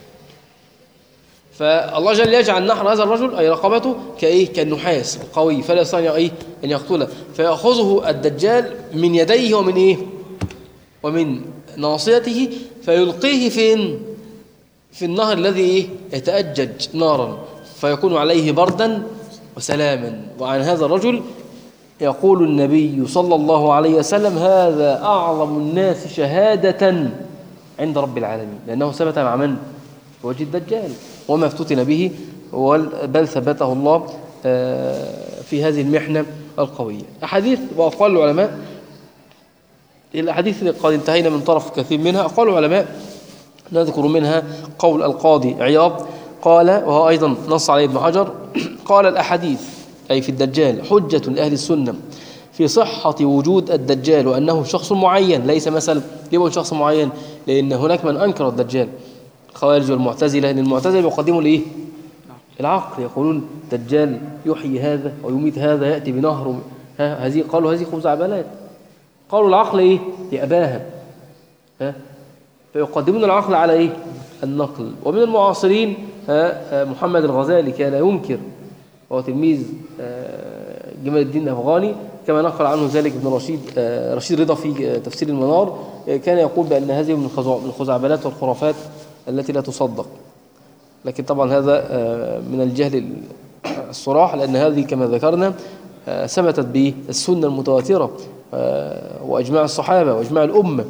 فالله جل يجعل نحر هذا الرجل أي رقبته كإيه؟ كالنحاس القوي، فلا يستطيع إيه؟ أن يقتله، فيأخذه الدجال من يديه ومن إيه؟ ومن ناصيته فيلقيه فين؟ في النهر الذي إيه؟ يتأجج نارا فيكون عليه بردا وسلاما. وعن هذا الرجل يقول النبي صلى الله عليه وسلم: هذا أعظم الناس شهادة عند رب العالمين، لأنه ثبت مع من؟ وجه الدجال وما افتتن به، بل ثبته الله في هذه المحنة القوية. أحاديث وأقوال العلماء، الأحاديث قد انتهينا من طرف كثير منها. أقوال العلماء نذكر منها قول القاضي عياض قال، وهو أيضا نص عليه ابن حجر، قال: الأحاديث أي في الدجال حجة لأهل السنة في صحة وجود الدجال وأنه شخص معين، ليس مثل ليه شخص معين؟ لأن هناك من أنكر الدجال، الخوارج والمعتزلة، لأن المعتزلة يقدموا الإيه؟ العقل، يقولون الدجال يحيي هذا ويميت هذا، يأتي بنهر، قالوا هذه خزعبلات. قالوا العقل إيه؟ يأباها، فيقدمون العقل على إيه؟ النقل. ومن المعاصرين محمد الغزالي كان ينكر، وهو تلميذ جمال الدين الأفغاني، كما نقل عنه ذلك ابن رشيد رضا في تفسير المنار، كان يقول بأن هذه من الخزعبلات والخرافات التي لا تصدق. لكن طبعا هذا من الجهل الصراح، لأن هذه كما ذكرنا ثبتت بالسنة المتواترة وإجماع الصحابة وإجماع الأمة.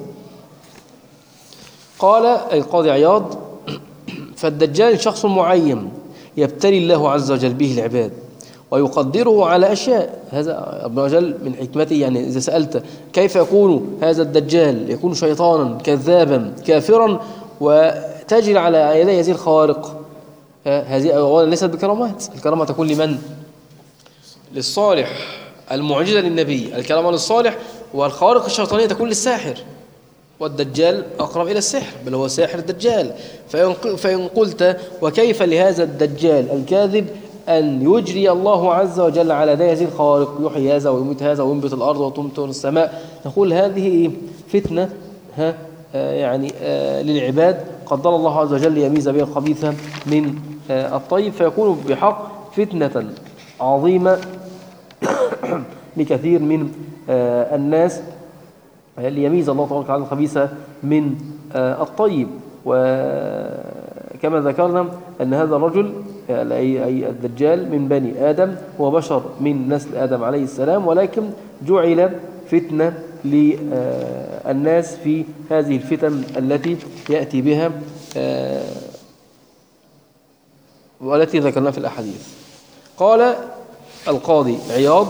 قال القاضي عياض: فالدجال شخص معين يبتلي الله عز وجل به العباد ويقدره على أشياء. هذا ربنا وجل من حكمته، يعني إذا سألت كيف يكون هذا الدجال، يكون شيطانا كذابا كافرا وتجري على يديه هذه الخوارق، هذه أولا ليست بكرامات. الكرامة تكون لمن؟ للصالح، المعجزة للنبي، الكرامة للصالح، والخوارق الشيطانية تكون للساحر، والدجال أقرب إلى السحر، بل هو ساحر الدجال. فإن قلت وكيف لهذا الدجال الكاذب أن يجري الله عز وجل على يديه هذه الخوارق، يحيي هذا ويميت هذا وينبت الأرض وتمطر السماء، نقول هذه فتنة يعني للعباد، قدر الله عز وجل يميز بين الخبيث من الطيب، فيكون بحق فتنة عظيمة لكثير من الناس، ليميز الله تبارك وتعالى الخبيث من الطيب. وكما ذكرنا أن هذا الرجل أي الدجال من بني آدم، هو بشر من نسل آدم عليه السلام، ولكن جعل فتنة للناس في هذه الفتن التي يأتي بها والتي ذكرناها في الأحاديث. قال القاضي عياض: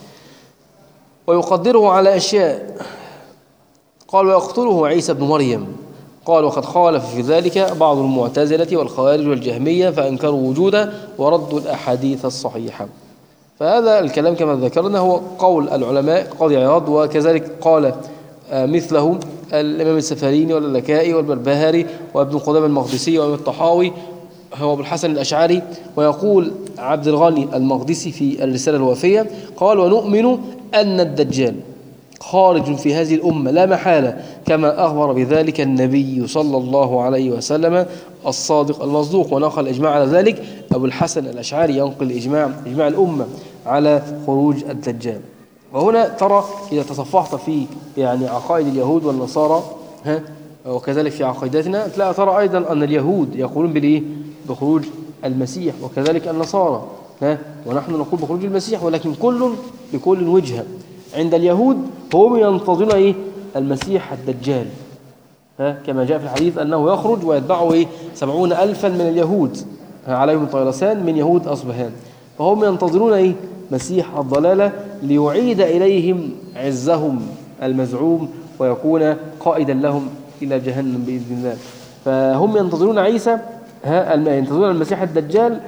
ويقدره على أشياء. قال: ويقتله عيسى بن مريم. قال: وقد خالف في ذلك بعض المعتزلة والخوارج والجهمية فأنكروا وجوده وردوا الأحاديث الصحيحة. فهذا الكلام كما ذكرنا هو قول العلماء قاضي عياض، وكذلك قال مثله الإمام السفاريني واللكائي والبربهاري وابن قدامة المقدسي وابن الطحاوي هو أبو الحسن الأشعري. ويقول عبد الغني المقدسي في الرسالة الوافية قال: ونؤمن أن الدجال خارج في هذه الأمة لا محالة، كما أخبر بذلك النبي صلى الله عليه وسلم الصادق المصدوق. ونقل الإجماع على ذلك أبو الحسن الأشعري، ينقل إجماع الأمة على خروج الدجال. وهنا ترى إذا تصفحت في يعني عقائد اليهود والنصارى وكذلك في عقيدتنا ترى أيضا أن اليهود يقولون بالإيه؟ بخروج المسيح، وكذلك النصارى ونحن نقول بخروج المسيح، ولكن كل بكل وجهة. عند اليهود هم ينتظرون إيه؟ المسيح الدجال، كما جاء في الحديث أنه يخرج ويتبعه 70,000 من اليهود عليهم طيلسان من يهود أصبهان. فهم ينتظرون مسيح الضلالة ليعيد إليهم عزهم المزعوم ويكون قائدا لهم إلى جهنم بإذن الله. فهم ينتظرون عيسى، ينتظرون المسيح الدجال،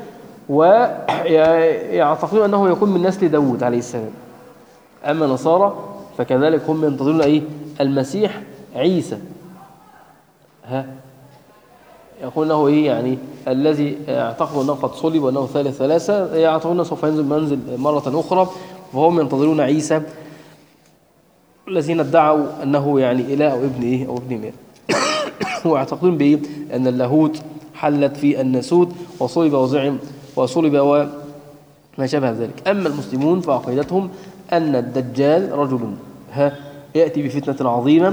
ويعتقدون أنه يكون من نسل داود عليه السلام. أما نصارى فكذلك هم ينتظرون المسيح عيسى، يقول أنه يعني الذي اعتقدوا أنه قد صلب وأنه ثالث ثلاثة، يعتقدون سوف ينزل مرة أخرى. وهم ينتظرون عيسى الذين ادعوا أنه يعني إله أو ابن أو ابن مير ويعتقدون أن اللاهوت حلت في الناسوت وصلب وزعم وصلب وما شابه ذلك. أما المسلمون فعقيدتهم أن الدجال رجل يأتي بفتنة عظيمة،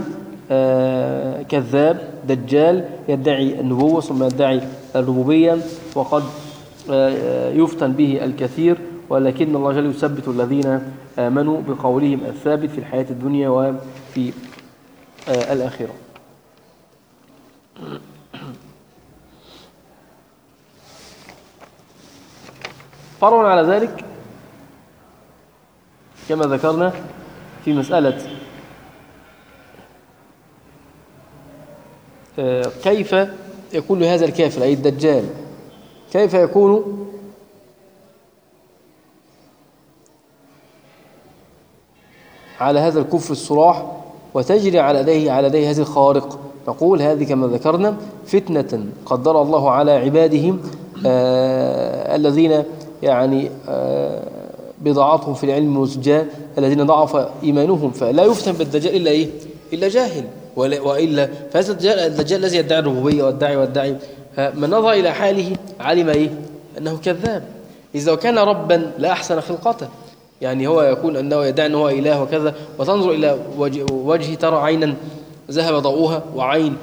كذاب دجال يدعي النبوة ثم يدعي الربوبية، وقد يفتن به الكثير، ولكن الله جل يثبت الذين آمنوا بقولهم الثابت في الحياة الدنيا وفي الآخرة. فرعا على ذلك كما ذكرنا في مسألة كيف يكون هذا الكافر أي الدجال، كيف يكون على هذا الكفر الصراح وتجري على يديه هذه الخوارق. نقول هذه كما ذكرنا فتنة قدر الله على عبادهم الذين يعني بضاعتهم في العلم مزجاة، الذين ضعف إيمانهم، فلا يفتن بالدجال إلا جاهل، وإلا فهذا الدجال الذي يدعي الربوبية والداعي من نظر إلى حاله علم أنه كذاب. إذا كان ربا لا أحسن خلقته، يعني هو يكون أنه يدعي أنه إله وكذا، وتنظر إلى وجهه ترى عينا ذهب ضوءها وعين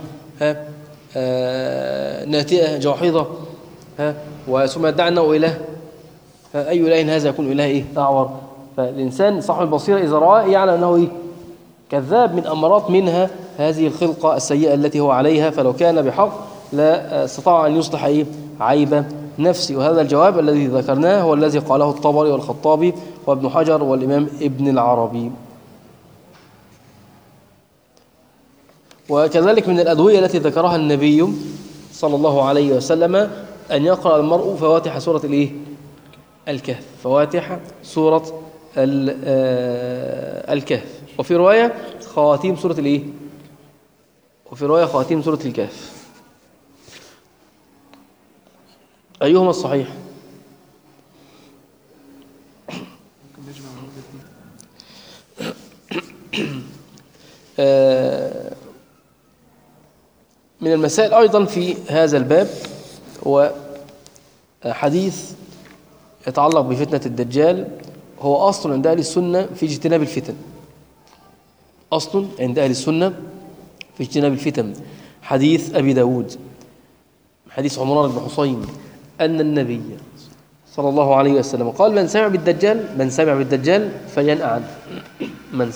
ناتئة جاحظة، وثم يدعي أنه إله. أي إله هذا يكون إله أعور؟ فالإنسان صاحب البصيرة إذا رأى يعلم أنه كذاب، من أمارات منها هذه الخلقة السيئة التي هو عليها. فلو كان بحق لا استطاع أن يصلح عيب نفسي. وهذا الجواب الذي ذكرناه هو الذي قاله الطبري والخطابي وابن حجر والإمام ابن العربي. وكذلك من الأدوية التي ذكرها النبي صلى الله عليه وسلم أن يقرأ المرء فواتح سورة الكهف، فواتح سورة الكهف، وفي رواية خواتيم سورة وفي رواية خواتيم سورة الكهف. أيهما الصحيح؟ من المسائل أيضا في هذا الباب هو حديث يتعلق بفتنة الدجال. هو أصل عند أهل السنة في اجتناب الفتن، أصل عند أهل السنة في اجتناب الفتن. حديث أبي داود، حديث عمران بن حصين أن النبي صلى الله عليه وسلم قال: من سمع بالدجال فلينأ عنه. من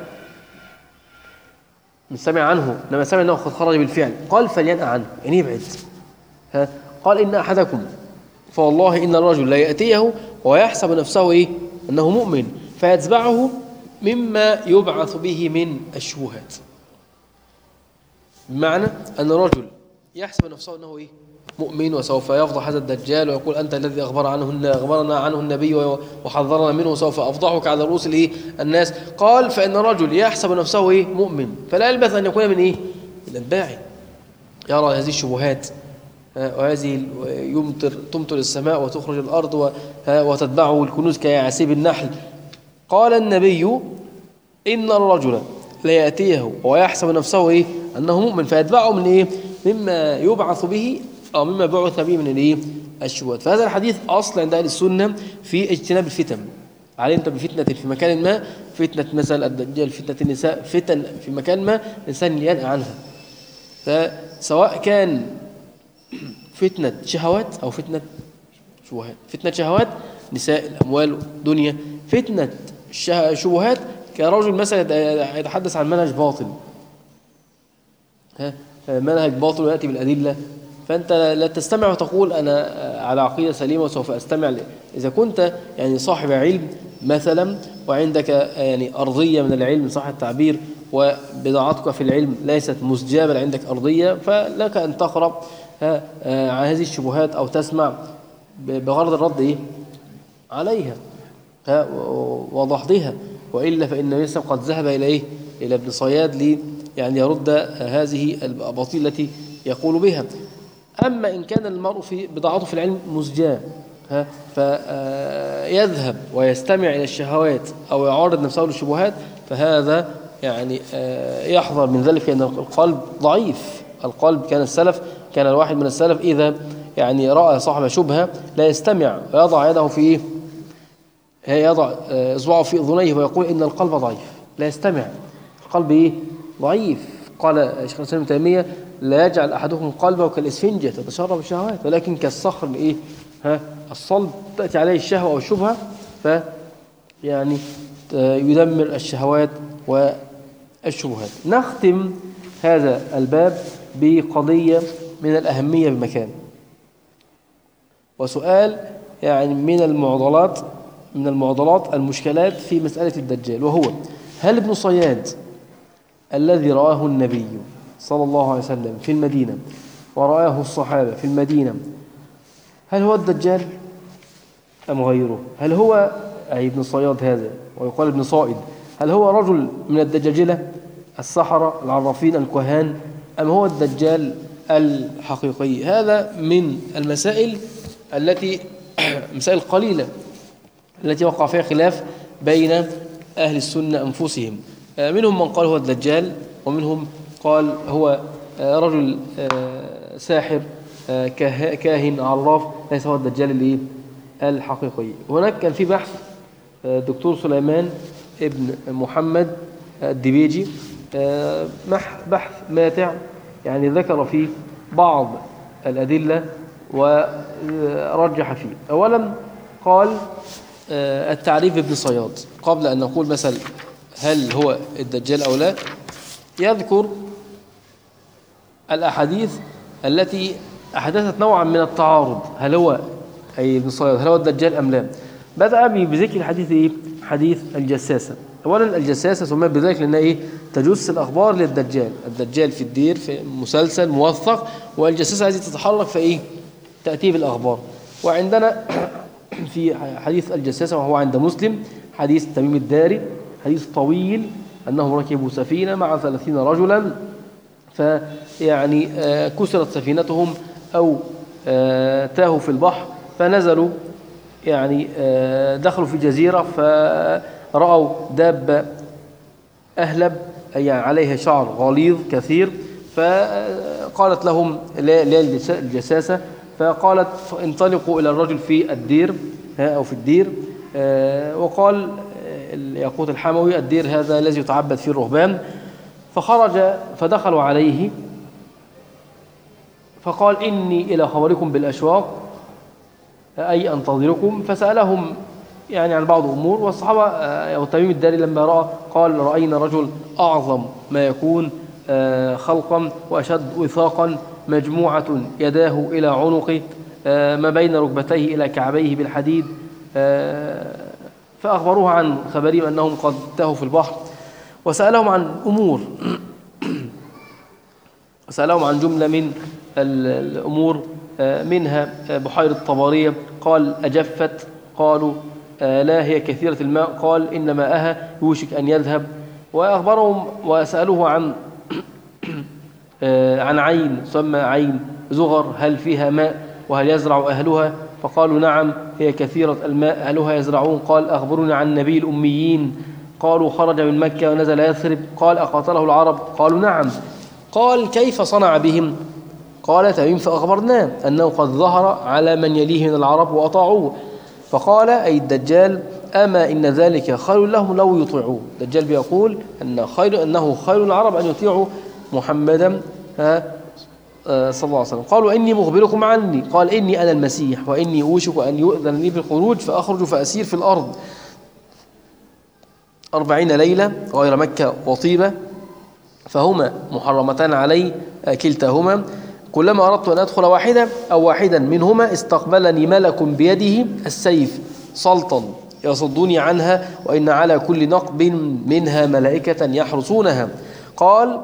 سمع عنه لما سمع أنه قد خرج بالفعل قال فلينأ عنه، يعني يبعد. قال: إن أحدكم فوالله إن الرجل لا يأتيه ويحسب نفسه إيه؟ أنه مؤمن فيتبعه مما يبعث به من الشبهات. بمعنى أن الرجل يحسب نفسه أنه إيه؟ مؤمن وسوف يفضح هذا الدجال ويقول أنت الذي أخبرنا عنه النبي وحذرنا منه وسوف أفضحك على رؤوس الإيه؟ الناس. قال فإن الرجل يحسب نفسه إيه؟ مؤمن فلا يلبث أن يكون من إيه؟ من الأتباع، يرى هذه الشبهات وهذه تمطر السماء وتخرج الأرض وتتبعه الكنوز كيعاسيب النحل. قال النبي إن الرجل لا يأتيه ويحسب نفسه إيه؟ أنه مؤمن فيتبعه من إيه؟ مما يبعث به أو مما بعث به من الإيه؟ الشبهات. فهذا الحديث أصل عند أهل السنة في اجتناب الفتن. علمت بفتنة في مكان ما، فتنة مثلا الدجال، فتنة النساء، فتن في مكان ما الإنسان ينأى عنها. فسواء كان فتنة شهوات أو فتنة شبهات. فتنة شهوات نساء، الأموال، دنيا. فتنة شبهات كرجل مثلا يتحدث عن منهج باطل، منهج باطل ويأتي بالأدلة، فأنت لا تستمع وتقول أنا على عقيدة سليمة وسوف أستمع. إذا كنت يعني صاحب علم مثلا وعندك يعني أرضية من العلم صح التعبير، وبضاعتك في العلم ليست مسجابة، عندك أرضية، فلك أن تقرأ عن هذه الشبهات أو تسمع بغرض الرد إيه؟ عليها وضحضها. وإلا فإن النبي صلى الله عليه وسلم قد ذهب إلى إيه؟ إلى ابن صياد يعني يرد هذه الأباطيل التي يقول بها. أما إن كان المرء في بضاعته في العلم مسجاه فيذهب ويستمع إلى الشهوات أو يعرض نفسه للشبهات، فهذا يعني يحذر من ذلك، لأن القلب ضعيف. القلب كان الواحد من السلف إذا يعني رأى صاحب شبهة لا يستمع ويضع يده في إيه؟ يضع إصبعه في أذنيه ويقول إن القلب ضعيف، لا يستمع. القلب إيه؟ ضعيف. قال الشيخ الإسلام ابن تيمية لا يجعل أحدكم قلبه كالإسفنجة تتشرب الشهوات، ولكن كالصخر الإيه؟ الصلب تأتي عليه الشهوة أو الشبهة يعني يدمر الشهوات والشبهات. نختم هذا الباب بقضية من الأهمية بمكان، وسؤال يعني من المعضلات المشكلات في مسألة الدجال، وهو هل ابن صياد الذي رآه النبي صلى الله عليه وسلم في المدينة ورآه الصحابة في المدينة هل هو الدجال أم غيره؟ هل هو أي ابن صياد هذا ويقال ابن صائد هل هو رجل من الدجاجلة السحرة العرافين الكهان أم هو الدجال الحقيقي؟ هذا من المسائل التي مسائل قليلة التي وقع فيها خلاف بين أهل السنة أنفسهم. منهم من قال هو الدجال، ومنهم قال هو رجل ساحر كاهن عراف، ليس هو الدجال الحقيقي. هناك كان في بحث دكتور سليمان ابن محمد الدبيجي، بحث ماتع يعني ذكر فيه بعض الأدلة ورجح فيه. أولا قال التعريف بابن صياد قبل أن نقول مثلا هل هو الدجال أو لا، يذكر الأحاديث التي أحدثت نوعا من التعارض، هل هو أي ابن صياد هل هو الدجال أم لا. بدأ بذكر الحديث إيه؟ حديث الجساسة. أولا الجساسة سميت بذلك لأنها تجس الأخبار للدجال. الدجال في الدير في مسلسل موثق، والجساسة هذه تتحرك تأتي بالأخبار. وعندنا في حديث الجساسة وهو عند مسلم حديث تميم الداري، حديث طويل أنهم ركبوا سفينة مع 30 رجلا، فيعني كسرت سفينتهم أو تاهوا في البحر، فنزلوا يعني دخلوا في جزيرة فرأوا دابة أهلب يعني عليها شعر غليظ كثير، فقالت لهم الجساسة، فقالت انطلقوا إلى الرجل في الدير أو في الدير، وقال الياقوت الحموي الدير هذا الذي يتعبد فيه الرهبان. فخرج فدخلوا عليه فقال إني إلى خبركم بالأشواق أي أنتظركم. فسألهم يعني عن بعض أمور، والصحابة أو تميم الداري لما رأى قال رأينا رجل أعظم ما يكون خلقا وأشد وثاقا، مجموعة يداه إلى عنقه، ما بين ركبتيه إلى كعبيه بالحديد. فأخبروه عن خبرهم أنهم قد تاهوا في البحر، وسألهم عن أمور سألهم عن جملة من الأمور، منها بحيرة طبرية، قال أجفت؟ قالوا لا هي كثيرة الماء، قال إن ماءها يوشك أن يذهب. وأخبرهم وسألوه عن عين تسمى عين زغر، هل فيها ماء وهل يزرع أهلها؟ فقالوا نعم هي كثيرة الماء أهلها يزرعون. قال أخبروني عن نبي الأميين. قالوا خرج من مكة ونزل يثرب. قال أقاتله العرب؟ قالوا نعم. قال كيف صنع بهم؟ قال تميم فأخبرناه أنه قد ظهر على من يليه من العرب وأطاعوه. فقال أي الدجال أما إن ذلك خير لهم لو يطيعوه. الدجال بيقول أنه خير العرب أن يطيعوا محمدا صلى الله عليه وسلم. قالوا إني مخبركم عني. قال إني أنا المسيح، وإني أوشك أن يؤذن لي بالخروج فأخرج فأسير في الأرض 40 ليلة غير مكة وطيبة، فهما محرمتان علي كلتاهما، كلما أردت أن أدخل واحدة أو واحدا منهما استقبلني ملك بيده السيف سلطا يصدوني عنها، وإن على كل نقب منها ملائكة يحرسونها. قال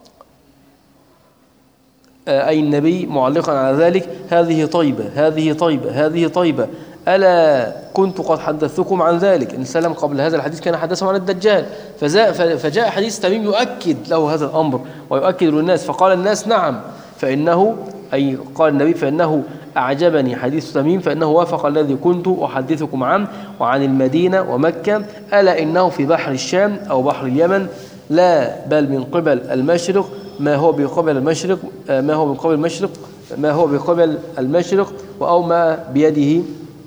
أي النبي معلقا على ذلك هذه طيبة هذه طيبة هذه طيبة، ألا كنت قد حدثتكم عن ذلك؟ إن سلم قبل هذا الحديث كان حدثهم عن الدجال، فجاء حديث تميم يؤكد له هذا الأمر ويؤكد للناس، فقال الناس نعم، فإنه أي قال النبي فإنه أعجبني حديث تميم، فإنه وافق الذي كنت أحدثكم عنه وعن المدينة ومكة، ألا إنه في بحر الشام أو بحر اليمن، لا بل من قبل المشرق، ما هو بقبل المشرق ما هو من قبل المشرق ما هو بقبل المشرق وأومى بيده.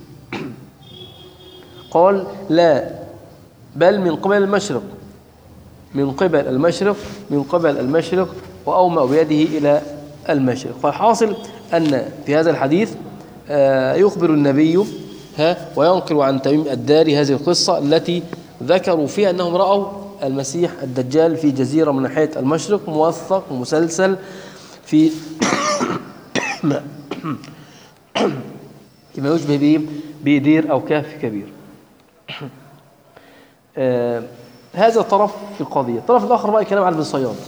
قال لا بل من قبل المشرق من قبل المشرق من قبل المشرق وأومى بيده إلى المشرق. فالحاصل أن في هذا الحديث يخبر النبي وينقل عن تميم الداري هذه القصة التي ذكروا فيها أنهم رأوا المسيح الدجال في جزيرة من ناحية المشرق موثق مسلسل في كما يشبه بإدير أو كهف كبير. هذا طرف في القضية. الطرف الآخر بقى كلام عن ابن صياد.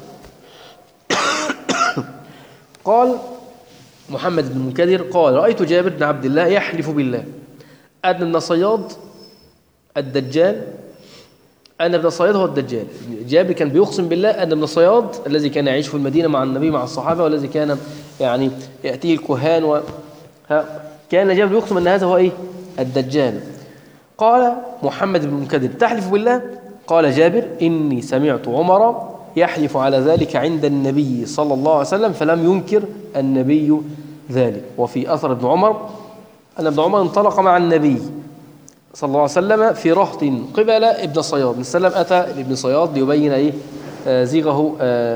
قال محمد بن المنكدر قال رأيت جابر بن عبد الله يحلف بالله أن ابن صياد الدجال، أن ابن صياد هو الدجال. جابر كان بيقسم بالله أن ابن صياد الذي كان يعيش في المدينة مع النبي مع الصحابة، والذي كان يعني يأتيه الكهان كان جابر يقسم أن هذا هو الدجال. قال محمد بن المنكدر تحلف بالله؟ قال جابر إني سمعت عمر يحلف على ذلك عند النبي صلى الله عليه وسلم فلم ينكر النبي ذلك. وفي أثر ابن عمر أن ابن عمر انطلق مع النبي صلى الله عليه وسلم في رهط قبل ابن صياد. ابن سلم أتى لابن صياد ليبين زيغه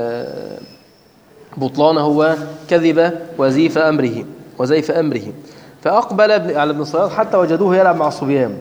بطلانه وكذب وزيف أمره فأقبل على ابن صياد حتى وجدوه يلعب مع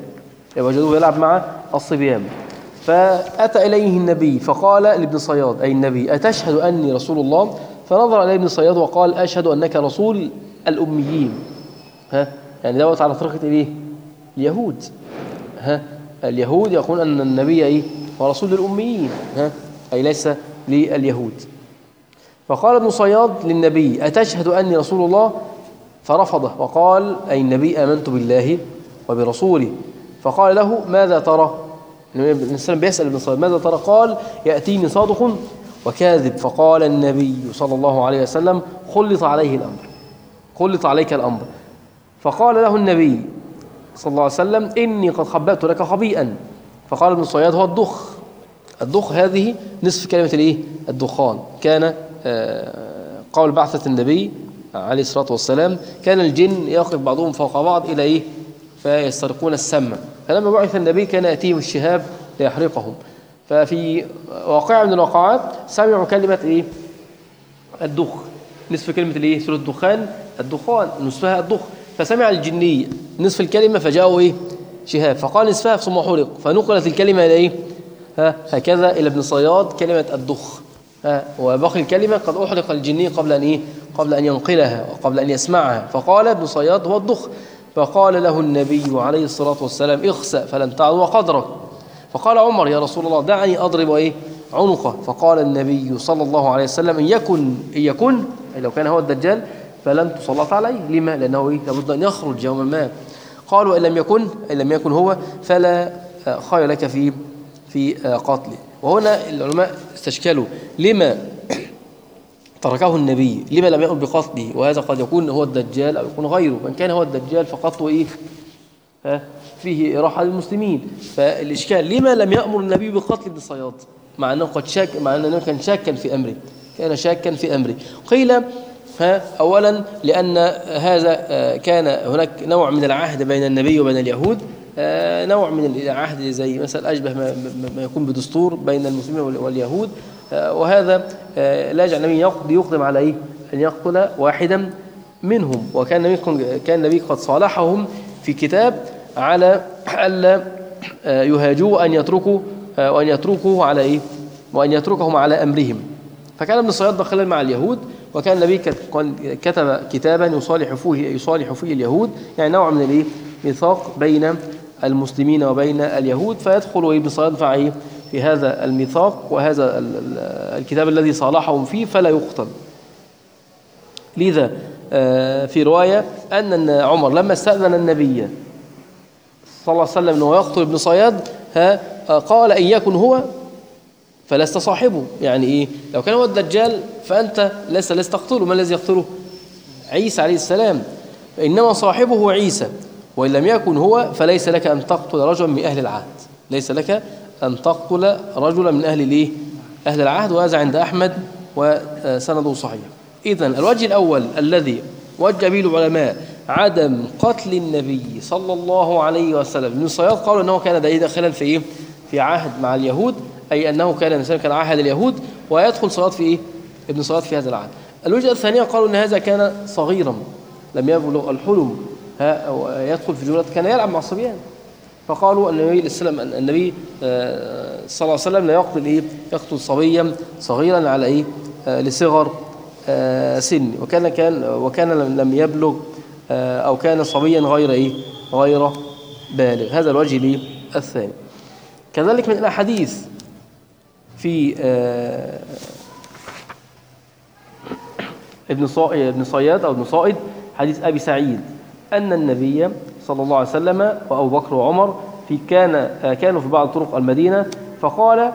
الصبيان. فأتى إليه النبي فقال لابن صياد أي النبي أتشهد أني رسول الله؟ فنظر إليه ابن صياد وقال أشهد أنك رسول الأميين. يعني دوت على طريقة اليهود. اليهود يقول أن النبي هو رسول الأميين، أي ليس لليهود. فقال ابن صياد للنبي أتشهد أني رسول الله؟ فرفضه وقال أي النبي آمنت بالله وبرسوله. فقال له ماذا ترى؟ الإنسان بيسأل ابن صياد ماذا ترى؟ قال يأتيني صادق وكاذب. فقال النبي صلى الله عليه وسلم خلط عليك الأمر. فقال له النبي صلى الله عليه وسلم إني قد خبأت لك خبيئا. فقال ابن صياد هو الدخ هذه نصف كلمة الدخان. كان قول بعثة النبي عليه الصلاة والسلام كان الجن يقف بعضهم فوق بعض إلى فيسترقون السمع، فلما بعث النبي كان يأتيهم الشهاب ليحرقهم. ففي واقع من الواقعات سمعوا كلمة الدخ، نصف كلمة سورة الدخان نصفها الدخ، فسمع الجني نصف الكلمة فجاءوا شهاب، فقال نصفها ثم حرق، فنقلت الكلمة إلى هكذا إلى ابن صياد كلمة الدخ. وباقي الكلمة قد أحرق الجني قبل أن قبل أن ينقلها وقبل أن يسمعها. فقال ابن صياد هو الدخ. فقال له النبي عليه الصلاة والسلام اخسأ فلن تعدو قدرك. فقال عمر يا رسول الله دعني أضرب عنقه. فقال النبي صلى الله عليه وسلم إن يكن أي لو كان هو الدجال فلن تسلط عليه. لما؟ لأنه لابد أن يخرج يوما ما. قالوا إن لم يكن هو فلا خير لك في قتله. وهنا العلماء استشكلوا لما تركه النبي، لما لم يأمر بقتله؟ وهذا قد يكون هو الدجال أو يكون غيره. من كان هو الدجال فقتله فيه راحة للمسلمين. فالإشكال لما لم يأمر النبي بقتل ابن صياد مع أنه كان شاكا في أمره. قيل أولا لأن هذا كان هناك نوع من العهد بين النبي وبين اليهود، نوع من العهد زي مثلا أشبه ما يكون بدستور بين المسلمين واليهود، وهذا لا يجعل النبي يقدم على أن يقتل واحدا منهم. وكان النبي قد صالحهم في كتاب على ألا يهاجوا وأن وأن يتركهم على أمرهم. فكان ابن صياد دخلا مع اليهود، وكان النبي كتب كتابا يصالح فيه اليهود، يعني نوع من ميثاق بين المسلمين وبين اليهود. فيدخل ابن صياد في هذا الميثاق وهذا الكتاب الذي صالحهم فيه فلا يقتل. لذا في رواية أن عمر لما استأذن النبي صلى الله عليه وسلم أنه يقتل ابن صياد قال إن يكن هو فلست صاحبه. يعني لو كان هو الدجال فأنت لست تقتله. من الذي يقتله؟ عيسى عليه السلام. إنما صاحبه عيسى. وإن لم يكن هو فليس لك أن تقتل رجلا من أهل العهد. ليس لك أن تقتل رجلا من أهل العهد. وهذا عند أحمد وسنده صحيح. إذن الوجه الأول الذي وجه به العلماء عدم قتل النبي صلى الله عليه وسلم ابن صياد، قالوا أنه كان داخلا في عهد مع اليهود، أي أنه كان عهد اليهود ويدخل صياد ابن صياد في هذا العهد. الوجه الثاني قالوا أن هذا كان صغيرا لم يبلغ الحلم يدخل في جولات، كان يلعب مع الصبيان. فقالوا أن النبي صلى الله عليه وسلم لا يقتل صبيا صغيرا على لصغر سن، وكان لم يبلغ أو كان صبيا غير بالغ. هذا الوجه الثاني. كذلك من الأحاديث في ابن صياد أو ابن صائد حديث أبي سعيد أن النبي صلى الله عليه وسلم وأبو بكر وعمر كانوا في بعض طرق المدينة، فقال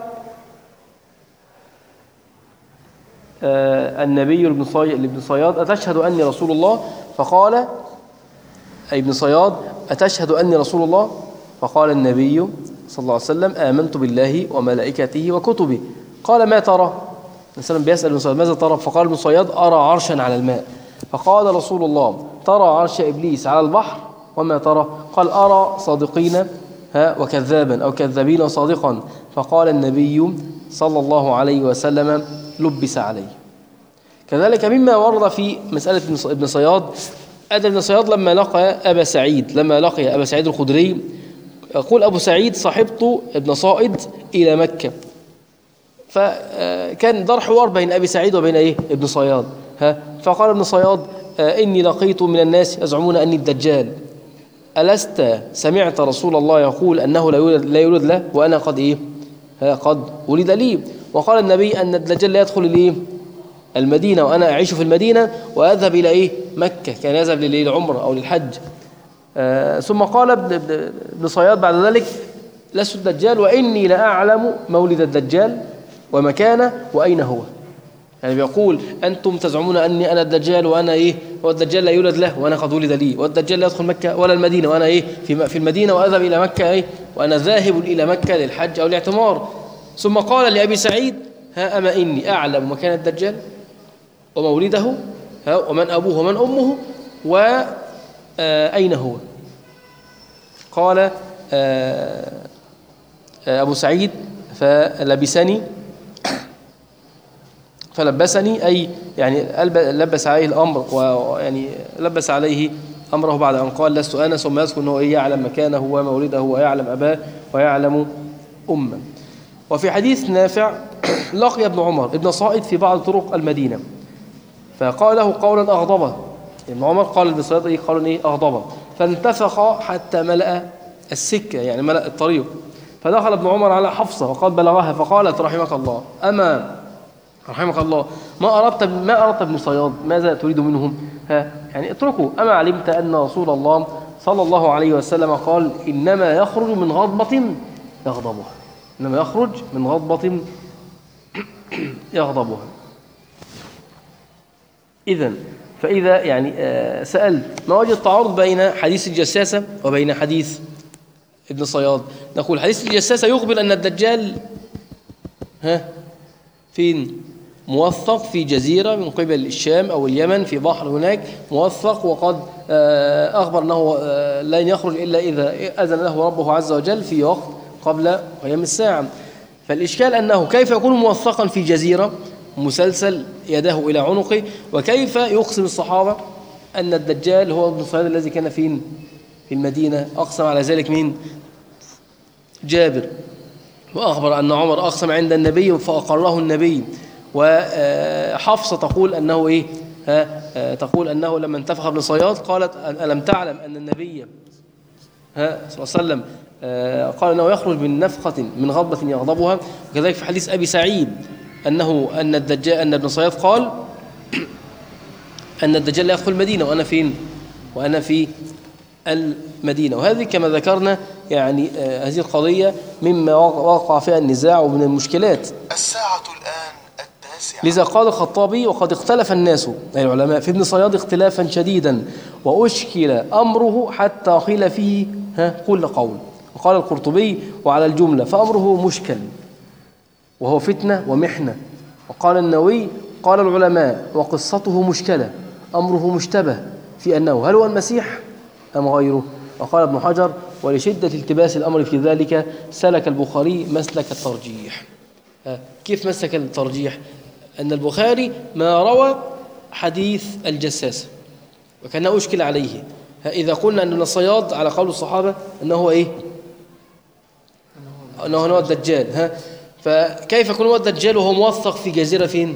النبي لابن صياد أتشهد أني رسول الله؟ فقال أي ابن صياد أتشهد أني رسول الله؟ فقال النبي صلى الله عليه وسلم آمنت بالله وملائكته وكتبه. قال ما ترى؟ الإنسان بيسأل ابن صياد ماذا ترى؟ فقال ابن صياد أرى عرشا على الماء. فقال رسول الله ترى عرش إبليس على البحر؟ وما ترى؟ قال أرى صادقين وكذابا أو كذابين وصادقا. فقال النبي صلى الله عليه وسلم لبس عليه. كذلك مما ورد في مسألة ابن صياد أن ابن صياد لما لقي أبا سعيد الخدري، يقول أبو سعيد صاحبت ابن صائد إلى مكة، فكان دار حوار بين أبي سعيد وبين ابن صياد. فقال ابن صياد إني لقيت من الناس يزعمون أني الدجال، ألست سمعت رسول الله يقول أنه لا يولد له وأنا قد ولد لي؟ وقال النبي أن الدجال لا يدخل المدينة وأنا أعيش في المدينة وأذهب إلى مكة، كان يذهب للعمرة أو للحج. ثم قال ابن صياد بعد ذلك لست الدجال وإني لأعلم مولد الدجال ومكانه وأين هو. يعني بيقول أنتم تزعمون أني أنا الدجال وأنا والدجال لا يولد له وأنا قد ولد لي، والدجال لا يدخل مكة ولا المدينة وأنا في المدينة وأذهب إلى مكة وأنا ذاهب إلى مكة للحج أو الاعتمار. ثم قال لأبي سعيد أما إني أعلم مكان الدجال ومولده ومن أبوه ومن أمه وأين هو. قال أبو سعيد فلبسني أي يعني لبس عليه الأمر، ويعني لبس عليه أمره بعد أن قال لست أنا، ثم يذكر أنه يعلم مكانه ومولده ويعلم أباه ويعلم أمه. وفي حديث نافع لقي ابن عمر ابن صائد في بعض طرق المدينة، فقال له قولا أغضبه. ابن عمر قال ابن صائد قولا أغضبه، فانتفخ حتى ملأ السكة، يعني ملأ الطريق. فدخل ابن عمر على حفصة وقد بلغها فقالت رحمك الله رحمك الله ما أردت ابن صياد، ماذا تريد منهم؟ يعني اتركوا. أما علمت أن رسول الله صلى الله عليه وسلم قال إنما يخرج من غضبة يغضبها، إنما يخرج من غضبة يغضبها. فإذا يعني سألت ما وجه التعارض بين حديث الجساسة وبين حديث ابن صياد، نقول حديث الجساسة يخبر أن الدجال فين؟ موثق في جزيرة من قبل الشام أو اليمن، في بحر هناك موثق، وقد أخبر أنه لن يخرج إلا إذا أذن له ربه عز وجل في وقت قبل قيام الساعة. فالإشكال أنه كيف يكون موثقا في جزيرة مسلسل يداه إلى عنقه، وكيف يقسم الصحابة أن الدجال هو ابن صياد الذي كان فين؟ في المدينة. أقسم على ذلك مين؟ جابر. وأخبر أن عمر أقسم عند النبي فأقره النبي. وحفصة تقول أنه تقول أنه لما انتفخ ابن صياد قالت ألم تعلم أن النبي صلى الله عليه وسلم قال أنه يخرج من نفخة من غضبة يغضبها. وكذلك في حديث أبي سعيد أن ابن صياد قال أن الدجال لا يدخل المدينة وأنا فين؟ وأنا في المدينة. وهذه كما ذكرنا يعني هذه القضية مما وقع فيها النزاع ومن المشكلات. الساعة الآن 9. لذا قال الخطابي وقد اختلف الناس أي العلماء في ابن صياد اختلافا شديدا، وأشكل أمره حتى قيل فيه كل قول. وقال القرطبي وعلى الجملة فأمره مشكل وهو فتنة ومحنة. وقال النووي قال العلماء وقصته مشكلة، أمره مشتبه في أنه هل هو المسيح أم غيره. وقال ابن حجر ولشدة التباس الأمر في ذلك سلك البخاري مسلك الترجيح. كيف مسلك الترجيح؟ أن البخاري ما روى حديث الجساسة وكان أشكل عليه. إذا قلنا أن الصياد على قول الصحابة أنه هو أنه هو الدجال، فكيف يكون هو الدجال وهو موثق في جزيرة فين؟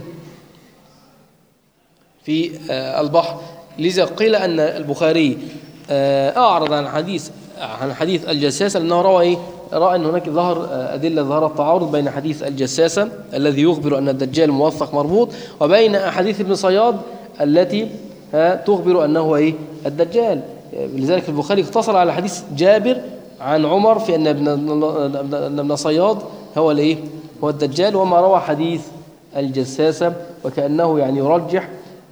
في البحر. لذا قيل أن البخاري أعرض عن حديث الجساسة لأنه رأى أن هناك أدلة ظهرت تعارض بين حديث الجساسة الذي يخبر أن الدجال موثق مربوط وبين أحاديث ابن صياد التي تخبر أنه الدجال. لذلك البخاري اقتصر على حديث جابر عن عمر في أن ابن صياد هو الدجال، وما روى حديث الجساسة وكأنه يعني يرجح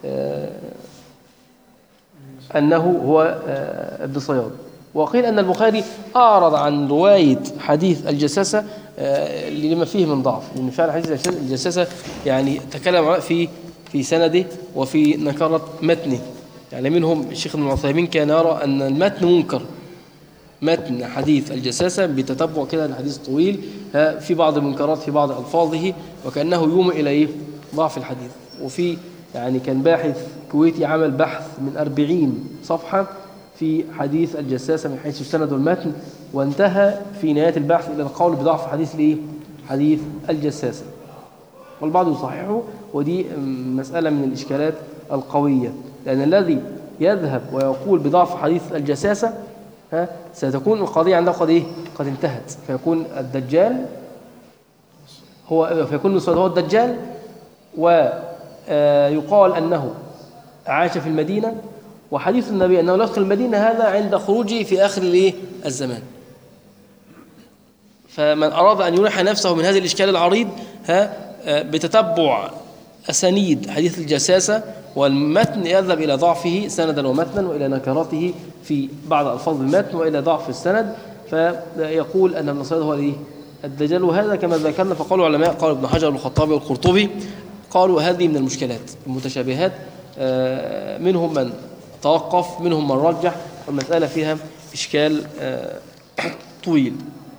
أنه هو ابن صياد. وقيل أن البخاري أعرض عن رواية حديث الجساسة لما فيه من ضعف، لأن فعلا حديث الجساسة يعني تكلم في سنده وفي نكرة متنه. يعني منهم الشيخ ابن عثيمين كان يرى أن المتن منكر، متن حديث الجساسة بتتبع كده الحديث طويل في بعض المنكرات في بعض ألفاظه وكأنه يومئ إلى ضعف الحديث. وفي يعني كان باحث كويتي عمل بحث من 40 صفحة في حديث الجساسة من حيث السند والمتن، وانتهى في نهاية البحث إلى القول بضعف حديث الجساسة، والبعض يصححه. ودي مسألة من الإشكالات القوية، لأن الذي يذهب ويقول بضعف حديث الجساسة ستكون القضية عنده قد انتهت، فيكون الدجال فيكون هو الدجال، ويقال أنه عاش في المدينة، وحديث النبي أنه لا يدخل المدينة هذا عند خروجه في آخر الزمان. فمن أراد أن يريح نفسه من هذا الإشكال العريض بتتبع أسانيد حديث الجساسة والمتن يذهب إلى ضعفه سندا ومتنا، وإلى نكراته في بعض ألفاظ المتن، وإلى ضعف السند، فيقول أن ابن صياد هو الدجال. وهذا كما ذكرنا فقالوا علماء، قال ابن حجر والخطابي والقرطبي، قالوا هذه من المشكلات المتشابهات، منهم من توقف منهم من رجح، والمسألة فيها إشكال طويل.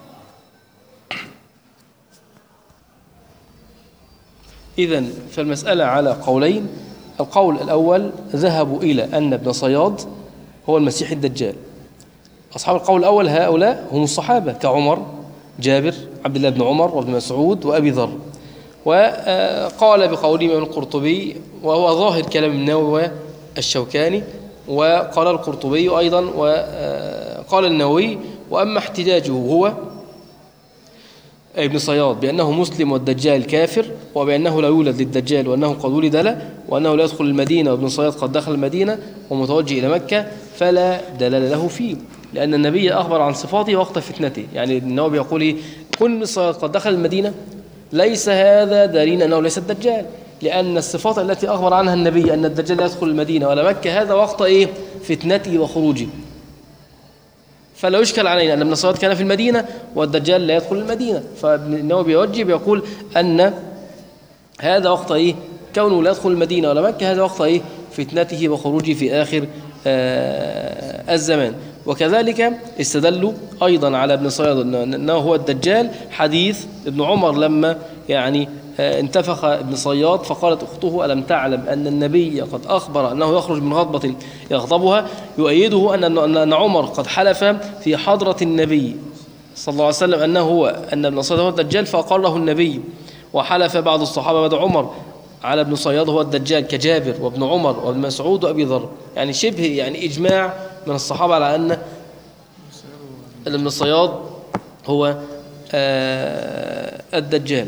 إذن فالمسألة على قولين. القول الأول ذهبوا إلى أن ابن صياد هو المسيح الدجال. أصحاب القول الأول هؤلاء هم الصحابة كعمر، جابر، عبد الله بن عمر وابن مسعود وأبي ذر. وقال بقوله من القرطبي، وهو ظاهر كلام النووي والشوكاني، وقال القرطبي أيضا وقال النووي. وأما احتجاجه هو ابن صياد بأنه مسلم والدجال كافر، وبأنه لا يولد للدجال وأنه قد ولد له، وأنه لا يدخل المدينة وابن صياد قد دخل المدينة ومتوجه إلى مكة، فلا دلال له فيه، لأن النبي أخبر عن صفاته وقت فتنته. يعني النووي يقول إيه؟ كل ابن صياد قد دخل المدينة ليس هذا دليل أنه ليس الدجال، لأن الصفات التي أخبر عنها النبي أن الدجال لا يدخل المدينة ولا مكة هذا وقت إيه؟ فتنته وخروجه. فلا يشكل علينا أن ابن صياد كان في المدينة والدجال لا يدخل المدينة، فالنووي بيوجب يقول أن هذا وقت إيه؟ كونه لا يدخل المدينة ولا مكة هذا وقت إيه؟ فتنته وخروجه في آخر الزمان. وكذلك استدلوا أيضا على ابن صياد أنه هو الدجال حديث ابن عمر لما يعني انتفخ ابن صياد فقالت أخته ألم تعلم أن النبي قد أخبر أنه يخرج من غضبة يغضبها، يؤيده أن عمر قد حلف في حضرة النبي صلى الله عليه وسلم أن ابن صياد هو الدجال فأقره النبي، وحلف بعض الصحابة بعد عمر على ابن صياد هو الدجال كجابر وابن عمر وابن مسعود وأبي ذر، يعني شبه يعني إجماع من الصحابة على أن ابن صياد هو الدجال.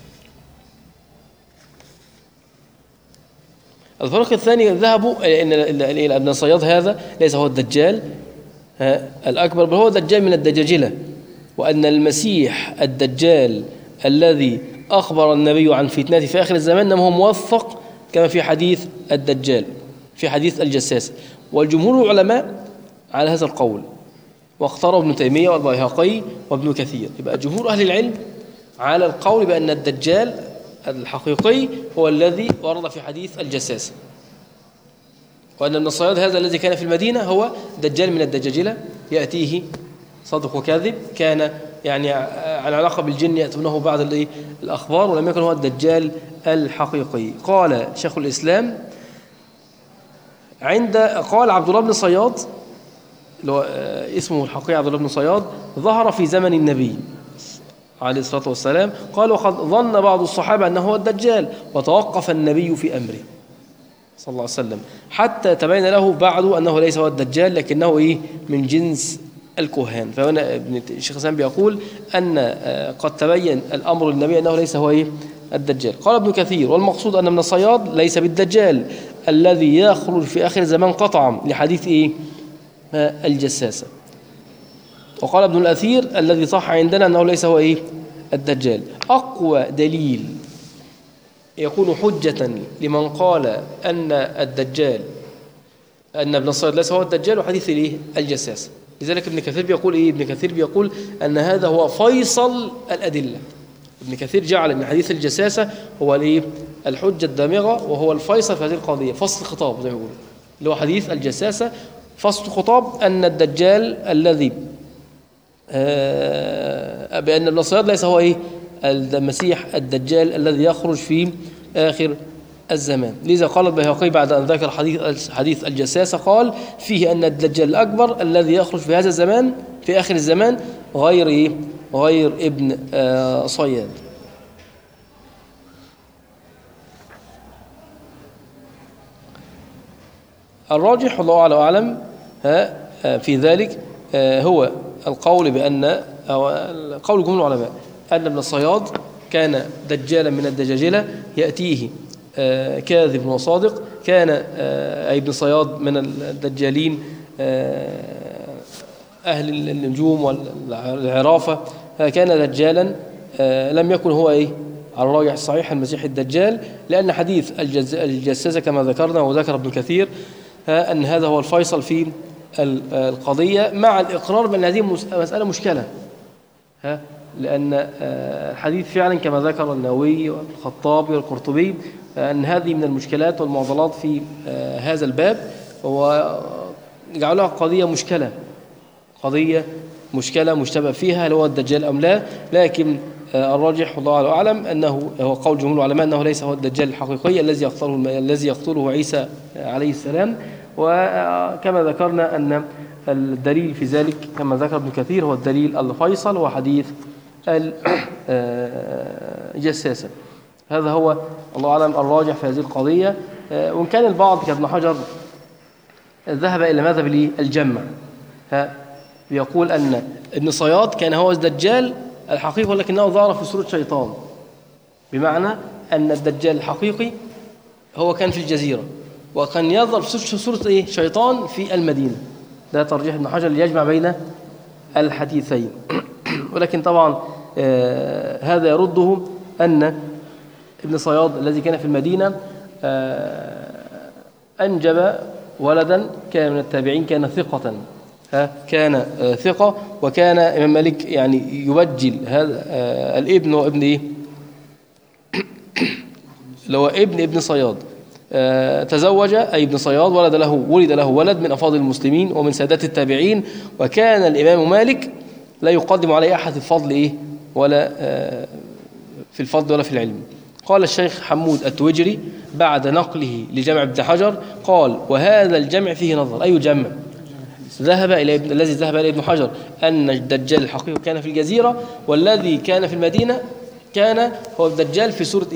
الفرق الثاني ذهبوا إلى ابن صياد هذا ليس هو الدجال الأكبر بل هو دجال من الدجاجلة، وأن المسيح الدجال الذي أخبر النبي عن فتنته في آخر الزمان إنما هو موثق كما في حديث الدجال في حديث الجساس. والجمهور العلماء على هذا القول، واختاره ابن تيمية والبيهقي وابن كثير. يبقى جمهور أهل العلم على القول بأن الدجال الحقيقي هو الذي ورد في حديث الجساس، وأن ابن صياد هذا الذي كان في المدينة هو دجال من الدجاجلة يأتيه صادق وكاذب، كان يعني على علاقة بالجن يأتونه بعض الأخبار، ولم يكن هو الدجال الحقيقي. قال شيخ الإسلام قال عبد الله بن صياد اللي هو اسمه الحقيقي عبد الله بن صياد ظهر في زمن النبي عليه الصلاة والسلام، قال وقد ظن بعض الصحابة أنه هو الدجال، وتوقف النبي في أمره صلى الله عليه وسلم حتى تبين له بعد أنه ليس هو الدجال لكنه من جنس الكهان. فهنا ابن الشيخ الإسلام بيقول أن قد تبين الأمر للنبي أنه ليس هو الدجال. قال ابن كثير والمقصود أن ابن صياد ليس بالدجال الذي يخرج في آخر الزمان قطعا لحديث الجساسة. وقال ابن الأثير الذي صح عندنا أنه ليس هو الدجال. أقوى دليل يكون حجة لمن قال أن الدجال أن ابن صياد ليس هو الدجال وحديث الجساسة. لذلك ابن كثير بيقول ابن كثير بيقول أن هذا هو فيصل الأدلة. ابن كثير جعل أن حديث الجساسة هو الحجة الدامغة وهو الفيصل في هذه القضية، فصل الخطاب زي ما بيقولوا اللي هو حديث الجساسة فصل الخطاب أن الدجال الذي بأن ابن صياد ليس هو المسيح الدجال الذي يخرج في آخر الزمان. لذا قال البيهقي بعد أن ذكر حديث الجساسة قال فيه أن الدجال الأكبر الذي يخرج في هذا الزمان في آخر الزمان غير ابن صياد. الراجح والله أعلم في ذلك هو القول بأن قول جمهور العلماء أن ابن صياد كان دجالا من الدجاجلة يأتيه كاذب وصادق، كان ابن صياد من الدجالين أهل النجوم والعرافة، كان دجالا لم يكن هو على الراجح الصحيح المسيح الدجال، لأن حديث الجساسة كما ذكرنا وذكر ابن كثير أن هذا هو الفيصل في القضية، مع الإقرار بأن هذه مسألة مشكلة لأن الحديث فعلا كما ذكر النووي والخطابي والقرطبي أن هذه من المشكلات والمعضلات في هذا الباب، وجعلها قضية مشكلة مشتبه فيها هل هو الدجال أم لا. لكن الراجح والله أعلم أنه هو قول جمهور العلماء أنه ليس هو الدجال الحقيقي الذي يقتله عيسى عليه السلام. وكما ذكرنا أن الدليل في ذلك كما ذكر ابن كثير هو الدليل الفيصل وحديث الجساسة. هذا هو الله أعلم الراجح في هذه القضية. وإن كان البعض كابن حجر ذهب إلى مذهب الجمع، يقول أن ابن صياد كان هو الدجال الحقيقي ولكنه ظهر في صورة شيطان، بمعنى أن الدجال الحقيقي هو كان في الجزيرة وكان يظهر في صورة شيطان في المدينة. ده ترجيح ابن حجر ليجمع بين الحديثين. ولكن طبعا هذا يرده أن ابن صياد الذي كان في المدينة أنجب ولدا كان من التابعين، كان ثقة، كان ثقة، وكان إمام مالك يعني يبجل هذا الابن وابن إيه اللي هو ابن صياد. تزوج أي ابن صياد ولد له ولد من أفاضل المسلمين ومن سادات التابعين، وكان الإمام مالك لا يقدم عليه أحد الفضل ولا في الفضل ولا في العلم. قال الشيخ حمود التويجري بعد نقله لجمع ابن حجر قال: وهذا الجمع فيه نظر. أي جمع؟ الذي ذهب إلى ابن حجر أن الدجال الحقيقي كان في الجزيرة، والذي كان في المدينة كان هو الدجال في صورة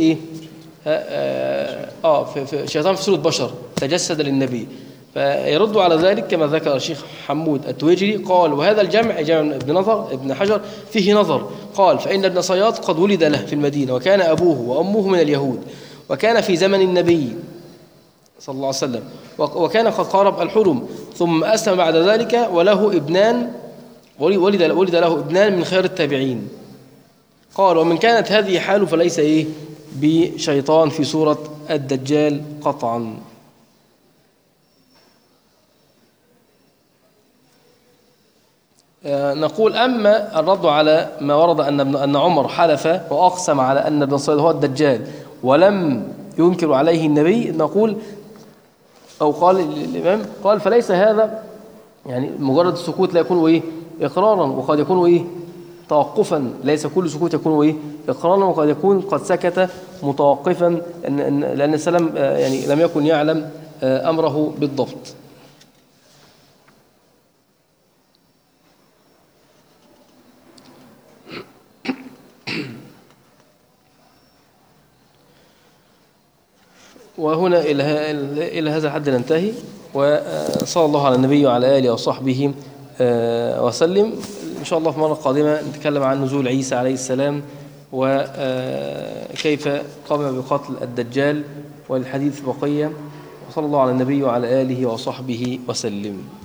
في شيطان في صورة بشر تجسد للنبي. فيرد على ذلك كما ذكر الشيخ حمود التويجري قال: وهذا الجمع جمع ابن حجر فيه نظر. قال: فإن ابن صياد قد ولد له في المدينة، وكان أبوه وأمه من اليهود، وكان في زمن النبي صلى الله عليه وسلم، وكان قد قارب الحرم، ثم أسلم بعد ذلك وله ابنان، ولد له ابنان من خير التابعين. قال: ومن كانت هذه حاله فليس بشيطان في صورة الدجال قطعا. نقول: أما الرد على ما ورد أن عمر حلف وأقسم على أن ابن صياد هو الدجال ولم ينكر عليه النبي، نقول أو قال الإمام قال: فليس هذا يعني مجرد السكوت لا يكون إقرارا، وقد يكون توقفا. ليس كل سكوت يكون إقرارا، وقد يكون قد سكت متوقفا لأن السلام يعني لم يكن يعلم أمره بالضبط. وهنا إلى هذا الحد ننتهي، وصلى الله على النبي وعلى آله وصحبه وسلم. إن شاء الله في مرة قادمة نتكلم عن نزول عيسى عليه السلام وكيف قام بقتل الدجال، والحديث بقية. وصلى الله على النبي وعلى آله وصحبه وسلم.